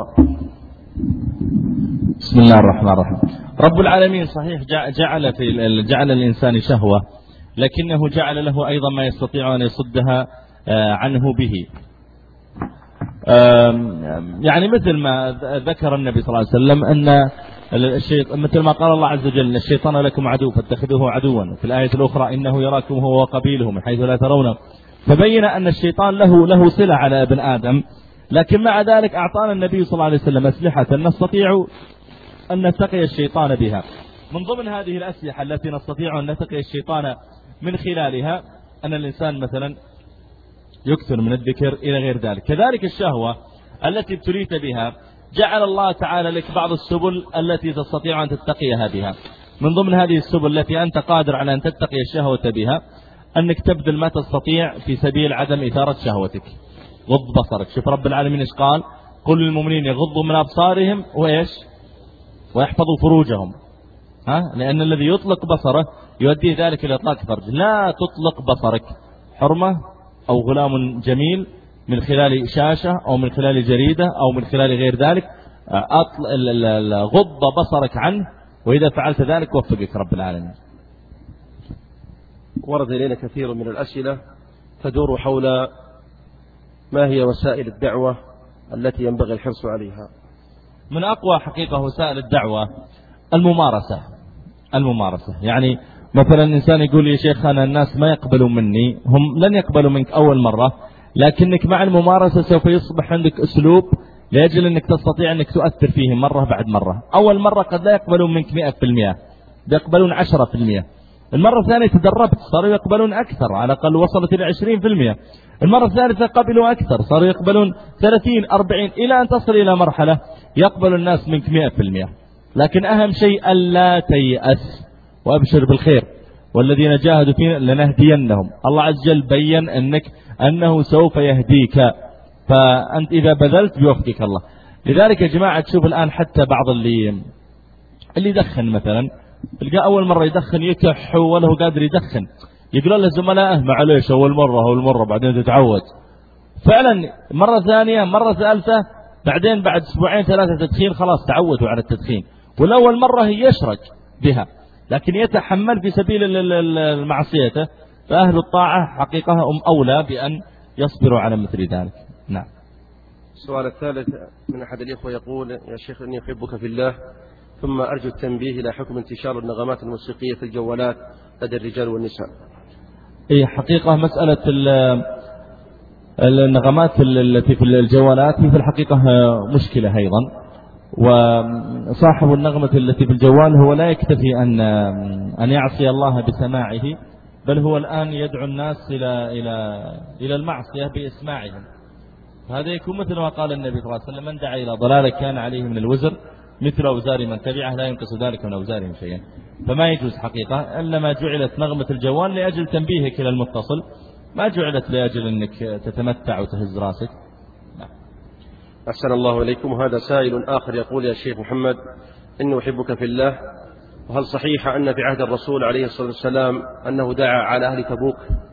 بسم الله الرحمن الرحيم. رب العالمين صحيح جعل في جعل الإنسان شهوة، لكنه جعل له أيضا ما يستطيع أن يصدها عنه به. يعني مثل ما ذكر النبي صلى الله عليه وسلم أن الشيطان، مثل ما قال الله عز وجل: الشيطان لكم عدو فاتخذوه عدوا. في الآية الأخرى: إنه يراكم هو وقبيله من حيث لا ترونه. فبين أن الشيطان له له صلة على ابن آدم، لكن مع ذلك أعطانا النبي صلى الله عليه وسلم أسلحة نستطيع أن نتقي الشيطان بها. من ضمن هذه الأسلحة التي نستطيع أن نتقي الشيطان من خلالها أن الإنسان مثلا يكثر من الذكر إلى غير ذلك. كذلك الشهوة التي ابتليت بها جعل الله تعالى لك بعض السبل التي تستطيع أن تتقيها بها. من ضمن هذه السبل التي أنت قادر على أن تتقي الشهوة بها أنك تبذل ما تستطيع في سبيل عدم إثارة شهوتك. غض بصرك. شوف رب العالمين إيش قال: قل للمؤمنين يغضوا من أبصارهم وإيش ويحفظوا فروجهم. ها؟ لأن الذي يطلق بصره يؤدي ذلك إلى إطلاق فرج. لا تطلق بصرك حرمة أو غلام جميل من خلال شاشة أو من خلال جريدة أو من خلال غير ذلك. غض بصرك عنه، وإذا فعلت ذلك وفقك رب العالمين. ورد إلينا كثير من الأسئلة تدور حول ما هي وسائل الدعوة التي ينبغي الحرص عليها. من أقوى حقيقة وسائل الدعوة الممارسة. الممارسة يعني مثلا إنسان يقول لي: يا شيخ أنا الناس ما يقبلوا مني. هم لن يقبلوا منك أول مرة، لكنك مع الممارسة سوف يصبح عندك أسلوب لأجل أنك تستطيع أنك تؤثر فيهم مرة بعد مرة. أول مرة قد لا يقبلون منك مئة في المئة، يقبلون عشرة في المئة. المرة الثانية تدربت صاروا يقبلون أكثر، على الأقل وصلت إلى عشرين في المئة. المرة الثالثة قبلوا أكثر، صاروا يقبلون ثلاثين أربعين، إلى أن تصل إلى مرحلة يقبل الناس منك مئة في المئة. لكن أهم شيء ألا تيأس وأبشر بالخير، والذين جاهدوا فينا لنهدينهم. الله عز وجل بيّن أنك أنه سوف يهديك، فأنت إذا بذلت بيوفقك الله. لذلك يا جماعة تشوف الآن حتى بعض اللي اللي يدخن مثلا، تلقى أول مرة يدخن يكح وله قادر يدخن، يقولون له زملائه معليش أول مرة أول مرة بعدين تتعود. فعلا مرة ثانية مرة ثالثة، بعدين بعد أسبوعين ثلاثة تدخين خلاص تعودوا على التدخين. والأول مرة هي يشرك بها، لكن يتحمل في سبيل المعصية. فأهل الطاعة حقيقة هم أولى بأن يصبروا على مثل ذلك. نعم. السؤال الثالث من أحد الإخوة يقول: يا شيخ إني أحبك في الله، ثم أرجو التنبيه إلى حكم انتشار النغمات الموسيقية في الجوالات لدى الرجال والنساء. إيه حقيقة مسألة النغمات التي في الجوالات هي في الحقيقة مشكلة أيضا. وصاحب النغمة التي في الجوال هو لا يكتفي أن أن يعصي الله بسماعه، بل هو الآن يدعو الناس إلى إلى إلى المعصية بإسماعهم. هذا يكون مثل ما قال النبي صلى الله عليه وسلم: من دعا إلى ضلالة كان عليه من الوزر مثل أوزار من تبعه لا ينقص ذلك من أوزارهم شيئا. فما يجوز حقيقة، إلا ما جعلت نغمة الجوال لأجل تنبيهك إلى المتصل، ما جعلت لأجل أنك تتمتع وتهز راسك. أحسن الله إليكم. هذا سائل آخر يقول: يا شيخ محمد إني أحبك في الله، وهل صحيح أن في عهد الرسول عليه الصلاة والسلام أنه دعا على أهل تبوك؟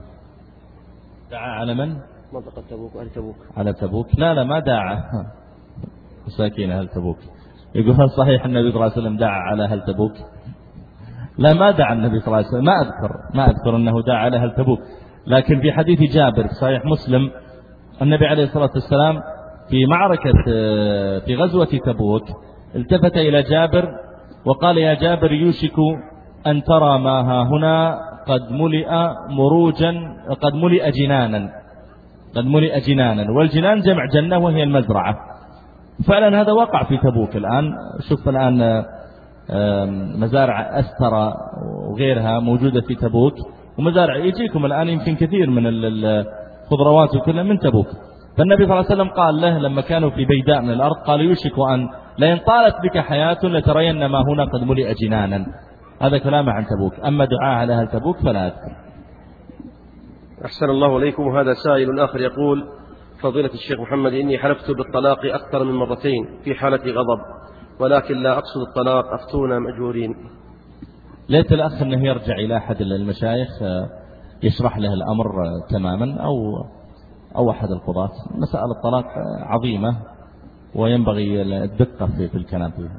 دعا على من؟ منطقة تبوك، أهل تبوك. على تبوك؟ لا لا ما دعا مساكين أهل تبوك. يقول: هل صحيح النبي صلى الله عليه وسلم دعا على أهل تبوك؟ لا ما دعا النبي صلى الله عليه وسلم، ما أذكر ما أذكر أنه دعا على أهل تبوك. لكن في حديث جابر في صحيح مسلم النبي عليه الصلاة والسلام في معركة في غزوة تبوك التفت إلى جابر وقال: يا جابر يوشك أن ترى ما ها هنا قد ملئ مروجا قد ملئ جنانا قد ملئ جنانا والجنان جمع جنة وهي المزرعة. فعلا هذا وقع في تبوك. الآن شوف الآن مزارع أسترى وغيرها موجودة في تبوك، ومزارع يجيكم الآن يمكن كثير من الخضروات وكلها من تبوك. فالنبي صلى الله عليه وسلم قال له لما كانوا في بيداء من الأرض قال: يوشك أن لئن طالت بك حياة لترين ما هنا قد ملئ جنانا. هذا كلام عن تبوك. أما دعاء على أهل تبوك فلا أذكر. أحسن الله إليكم. هذا سائل آخر يقول: فضيلة الشيخ محمد إني حلفت بالطلاق أكثر من مرتين في حالة غضب، ولكن لا أقصد الطلاق، أفتونا مأجورين. ليت الأخ أنه يرجع إلى أحد المشايخ يشرح له الأمر تماما، أو أو أحد القضاة. مسألة الطلاق عظيمة وينبغي الدقة في الكلام فيها.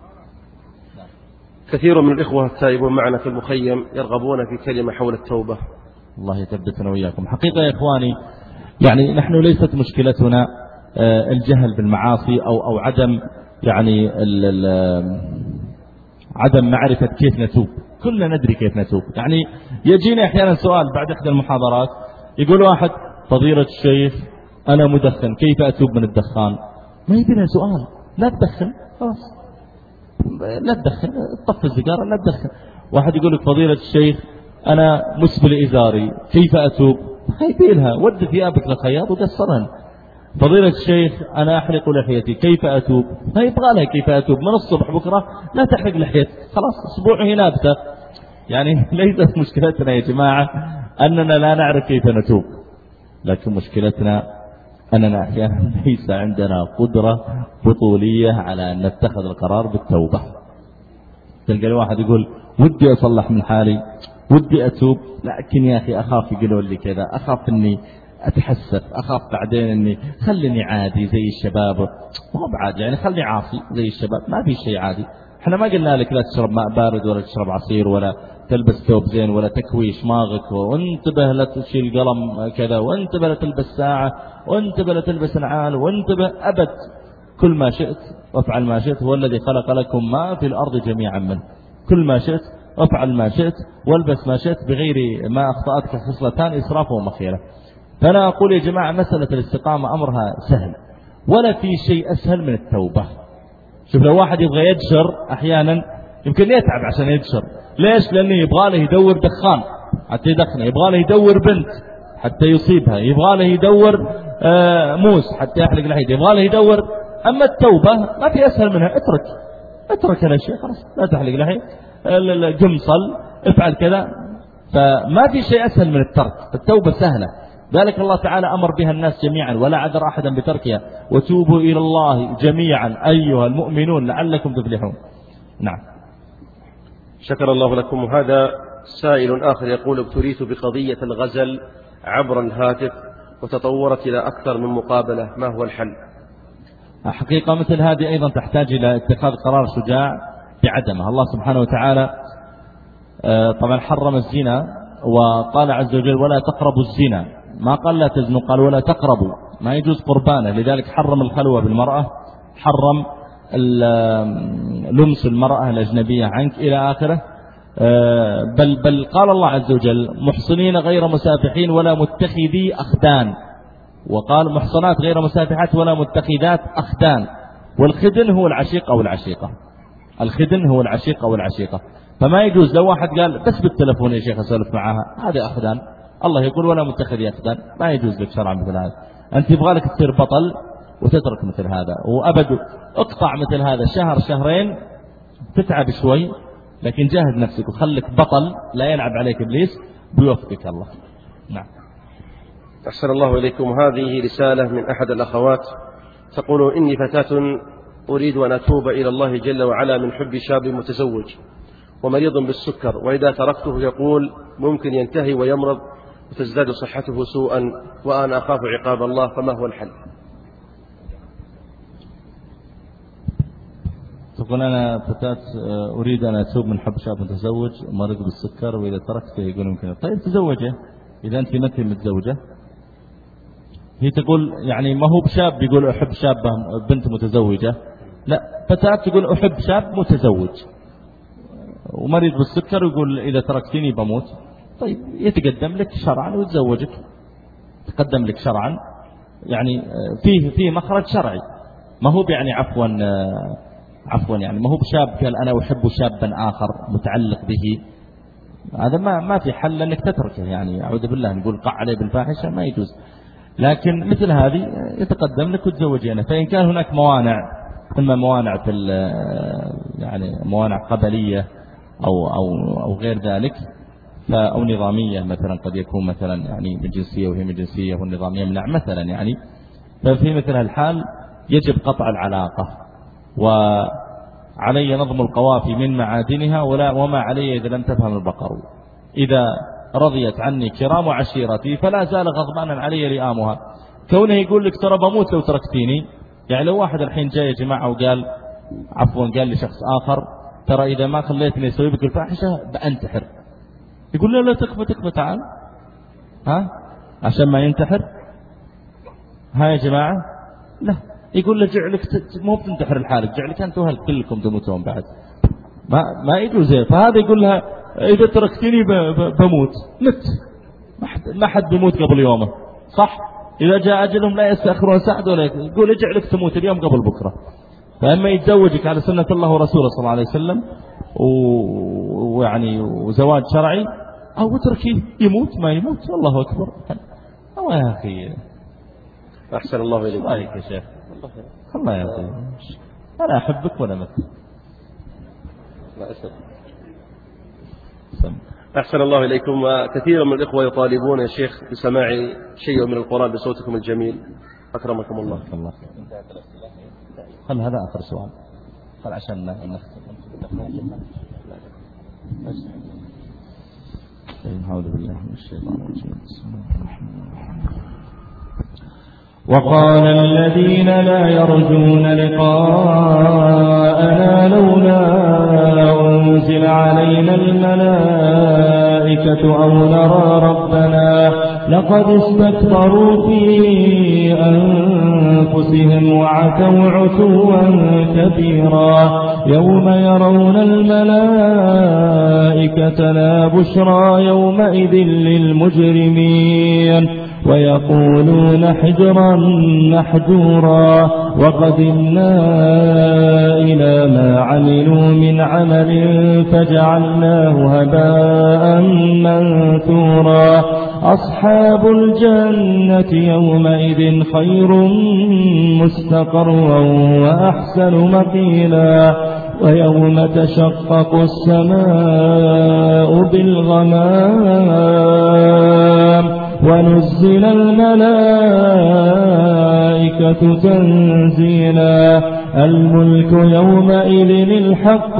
كثير من الإخوة التائبون معنا في المخيم يرغبون في كلمة حول التوبة. الله يثبتنا وإياكم. حقيقة يا إخواني، يعني نحن ليست مشكلتنا الجهل بالمعاصي أو أو عدم يعني ال ال عدم معرفة كيف نتوب. كلنا ندري كيف نتوب. يعني يجينا أحيانا سؤال بعد إحدى المحاضرات، يقول واحد: فضيلة الشيخ أنا مدخن، كيف أتوب من الدخان؟ ما يبينا سؤال. لا تدخن خلاص، لا تدخن، طفي السيجارة، لا تدخن. واحد يقول لك: فضيلة الشيخ أنا مسبل إزاري، كيف أتوب؟ ما يبينها، ود ثيابك للخياط وقصرهن. فضيلة الشيخ أنا أحلق لحيتي، كيف أتوب؟ ما يبغى لها كيف أتوب. من الصبح بكرة لا تحلق لحيتك، خلاص أسبوعه نابتة. يعني ليست مشكلتنا يا جماعة أننا لا نعرف كيف نتوب، لكن مشكلتنا أننا أحيانا ليس عندنا قدرة بطولية على أن نتخذ القرار بالتوبة. تلقى الواحد يقول: ودي أصلح من حالي، ودي أتوب، لكن يا أخي أخاف يقولوا لي كذا، أخاف أني أتحسف، أخاف بعدين أني خلني عادي زي الشباب. مو بعاد يعني خلني عاصي زي الشباب، ما في شيء عادي. احنا ما قلنا لك لا تشرب ماء بارد ولا تشرب عصير ولا تلبس ثوب زين ولا تكوي شماغك، وانتبه لا تشيل قلم كذا، وانتبه لا تلبس ساعة، وانتبه لا تلبس نعال، وانتبه أبد. كل ما شئت وافعل ما شئت، هو الذي خلق لكم ما في الأرض جميعا منه. كل ما شئت وافعل ما شئت والبس ما شئت، بغير ما أخطأتك خصلتان: إسراف ومخيلة. فأنا أقول يا جماعة مسألة الاستقامة أمرها سهل، ولا في شيء أسهل من التوبة. شوف لو واحد يبغى يدشر أحيانا يمكن يتعب عشان يدشر، ليش؟ لأنه يبغى له يدور دخان حتى يدخنه، يبغى له يدور بنت حتى يصيبها، يبغى له يدور آه موس حتى يحلق لحيته، يبغى له يدور. أما التوبة ما في أسهل منها، اترك اترك هذا الشيء خلاص، لا تحلق لحية، قمصل، افعل كذا. فما في شيء أسهل من الترك، التوبة سهلة، ذلك الله تعالى أمر بها الناس جميعا ولا عذر أحدا بتركها، وتوبوا إلى الله جميعا أيها المؤمنون لعلكم تفلحون. نعم. شكر الله لكم. هذا سائل آخر يقول: ابتليت بقضية الغزل عبر الهاتف وتطورت إلى أكثر من مقابلة، ما هو الحل؟ حقيقة مثل هذه أيضا تحتاج إلى اتخاذ قرار شجاع بعدمه. الله سبحانه وتعالى طبعا حرم الزنا وقال عز وجل: ولا تقربوا الزنا، ما قال لا تزنوا، قال ولا تقربوا، ما يجوز قربانه. لذلك حرم الخلوة بالمرأة، حرم لمس المرأة الأجنبية عنك إلى آخره. بل, بل قال الله عز وجل: محصنين غير مسافحين ولا متخذي أخدان، وقال محصنات غير مسافحات ولا متخذات أخدان. والخدن هو العشيق أو العشيقة، الخدن هو العشيق أو العشيقة. فما يجوز لو واحد قال بس بالتلفون يا شيخ أسولف معاها، هذه أخدان. الله يقول: ولا متخذي أخدان، ما يجوز لك شرعا مثل هذا. أنت يبغى لك تصير بطل وتترك مثل هذا، وأبد اقطع مثل هذا شهر شهرين، تتعب شوي لكن جاهد نفسك وخلك بطل لا يلعب عليك إبليس، بيوفقك الله. نعم. أحسن الله إليكم. هذه رسالة من أحد الأخوات تقول: إني فتاة أريد أن أتوب إلى الله جل وعلا من حب شاب متزوج ومريض بالسكر، وإذا تركته يقول ممكن ينتهي ويمرض وتزداد صحته سوءا، وأنا أخاف عقاب الله، فما هو الحل؟ تقول: أنا فتاة أريد أن أتوب من حب شاب متزوج ومريض بالسكر، وإذا تركته يقول ممكن. طيب تزوجه إذا أنت ما أنت متزوجة. هي تقول يعني ما هو بشاب يقول أحب شابة بنت متزوجة، لا، فتاة تقول أحب شاب متزوج ومريض بالسكر ويقول إذا تركتني بموت. طيب يتقدم لك شرعا ويتزوجك، تقدم لك شرعا، يعني فيه فيه مخرج شرعي، ما هو يعني عفوا عفوا يعني ما هو بشاب قال أنا أحب شابا آخر متعلق به، هذا ما ما في حل أنك تتركه. يعني أعوذ بالله نقول قع عليه بالفاحشة، ما يجوز. لكن مثل هذه يتقدم لك وتزوجينه. فإن كان هناك موانع، إما موانع في يعني موانع قبلية أو أو أو غير ذلك، أو نظامية مثلا، قد يكون مثلا يعني من جنسية وهي من جنسية والنظام يمنع مثلا، يعني ففي مثل الحال يجب قطع العلاقة، وعلي نظم القوافي من معادنها ولا وما علي إذا لم تفهم البقر. إذا رضيت عني كرام عشيرتي فلا زال غضبانا علي لئامها. كونه يقول لك ترى بموت لو تركتيني، يعني لو واحد الحين جاي يا جماعة وقال عفوا قال لشخص آخر ترى إذا ما خليتني أسوي بك الفاحشة بأنتحر، يقول له لا تكفى تكفى تعال، ها عشان ما ينتحر. ها يا جماعة لا، يقول له جعلك مو بتنتحر لحالك، جعلك أنت وهل كلكم تموتون بعد، ما ما يجوز. فهذا يقول لها إذا تركتني بموت، مت، ما حد بيموت قبل يومه، صح؟ إذا جاء أجلهم لا يستأخرون ساعة ولا يقول اجعلك تموت اليوم قبل بكرة. فأما يتزوجك على سنة الله ورسوله صلى الله عليه وسلم ويعني وزواج شرعي، أو اتركيه يموت ما يموت، الله أكبر. أو يا أخي أحسن الله إليك. الله يا شيخ، الله يا أخي أنا أحبك ولا مت. لا أسف. أحسن الله إليكم. كثير من الإخوة يطالبون يا شيخ بسماع شيء من القرآن بصوتكم الجميل، أكرمكم الله. الله خل هذا آخر سؤال، خل عشان نحاول بالله من الشيطان الرجيم. وقال الذين لا يرجون لقاءنا لولا أنزل علينا الملائكة أو نرى ربنا لقد استكبروا في أنفسهم وعتوا عتوا كبيرا يوم يرون الملائكة لا بشرى يومئذ للمجرمين ويقولون حجرا محجورا وقدمنا إلى ما عملوا من عمل فجعلناه هباء منثورا أصحاب الجنة يومئذ خير مستقرا وأحسن مقيلا ويوم تشقق السماء بالغمام ونزل الملائكة تنزيلا الملك يومئذ الحق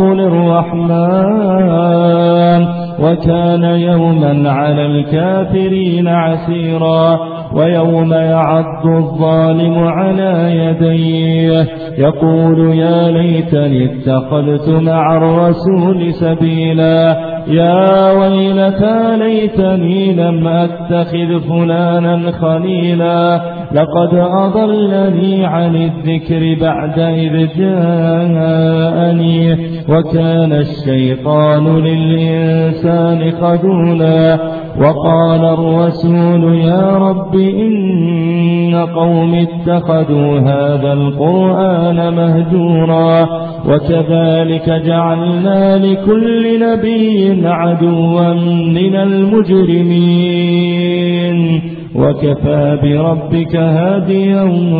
للرحمن وكان يوما على الكافرين عسيرا ويوم يعض الظالم على يديه يقول يا ليتني اتخذت مع الرسول سبيلا يا ويلتى ليتني لم أتخذ فلانا خليلا لقد أضلني عن الذكر بعد إذ جاءني وكان الشيطان للإنسان خذولا وقال الرسول يا رب إن قوم اتخذوا هذا القرآن مهجورا وكذلك جعلنا لكل نبي عدوا من المجرمين وكفى بربك هاديا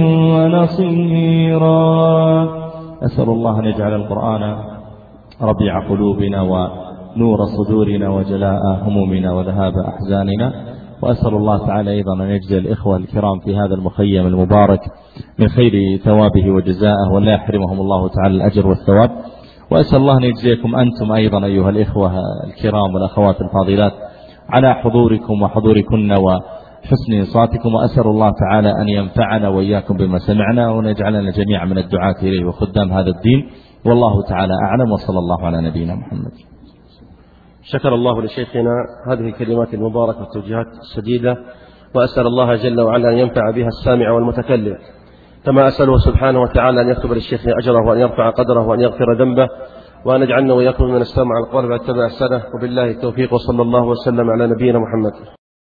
ونصيرا. أسأل الله أن يجعل القرآن ربيع قلوبنا ونور صدورنا وجلاء همومنا وذهاب أحزاننا، وأسأل الله تعالى أيضا أن يجزي الإخوة الكرام في هذا المخيم المبارك من خير ثوابه وجزاءه ولا يحرمهم الله تعالى الأجر والثواب. وأسأل الله أن يجزيكم أنتم أيضا أيها الإخوة الكرام والأخوات الفاضلات على حضوركم وحضوركن وحسن إنصاتكم، وأسأل الله تعالى أن ينفعنا وإياكم بما سمعنا وأن يجعلنا جميعا من الدعاة إليه وخدام هذا الدين، والله تعالى أعلم، وصلى الله على نبينا محمد. شكر الله لشيخنا هذه الكلمات المباركة والتوجيهات السديدة، وأسأل الله جل وعلا أن ينفع بها السامع والمتكلم، كما أسأله سبحانه وتعالى أن يكتب للشيخ أجره وأن يرفع قدره وأن يغفر ذنبه، وأن يجعلنا وإياكم من استمع القول واتبع السنة. وبالله التوفيق، وصلى الله وسلم على نبينا محمد.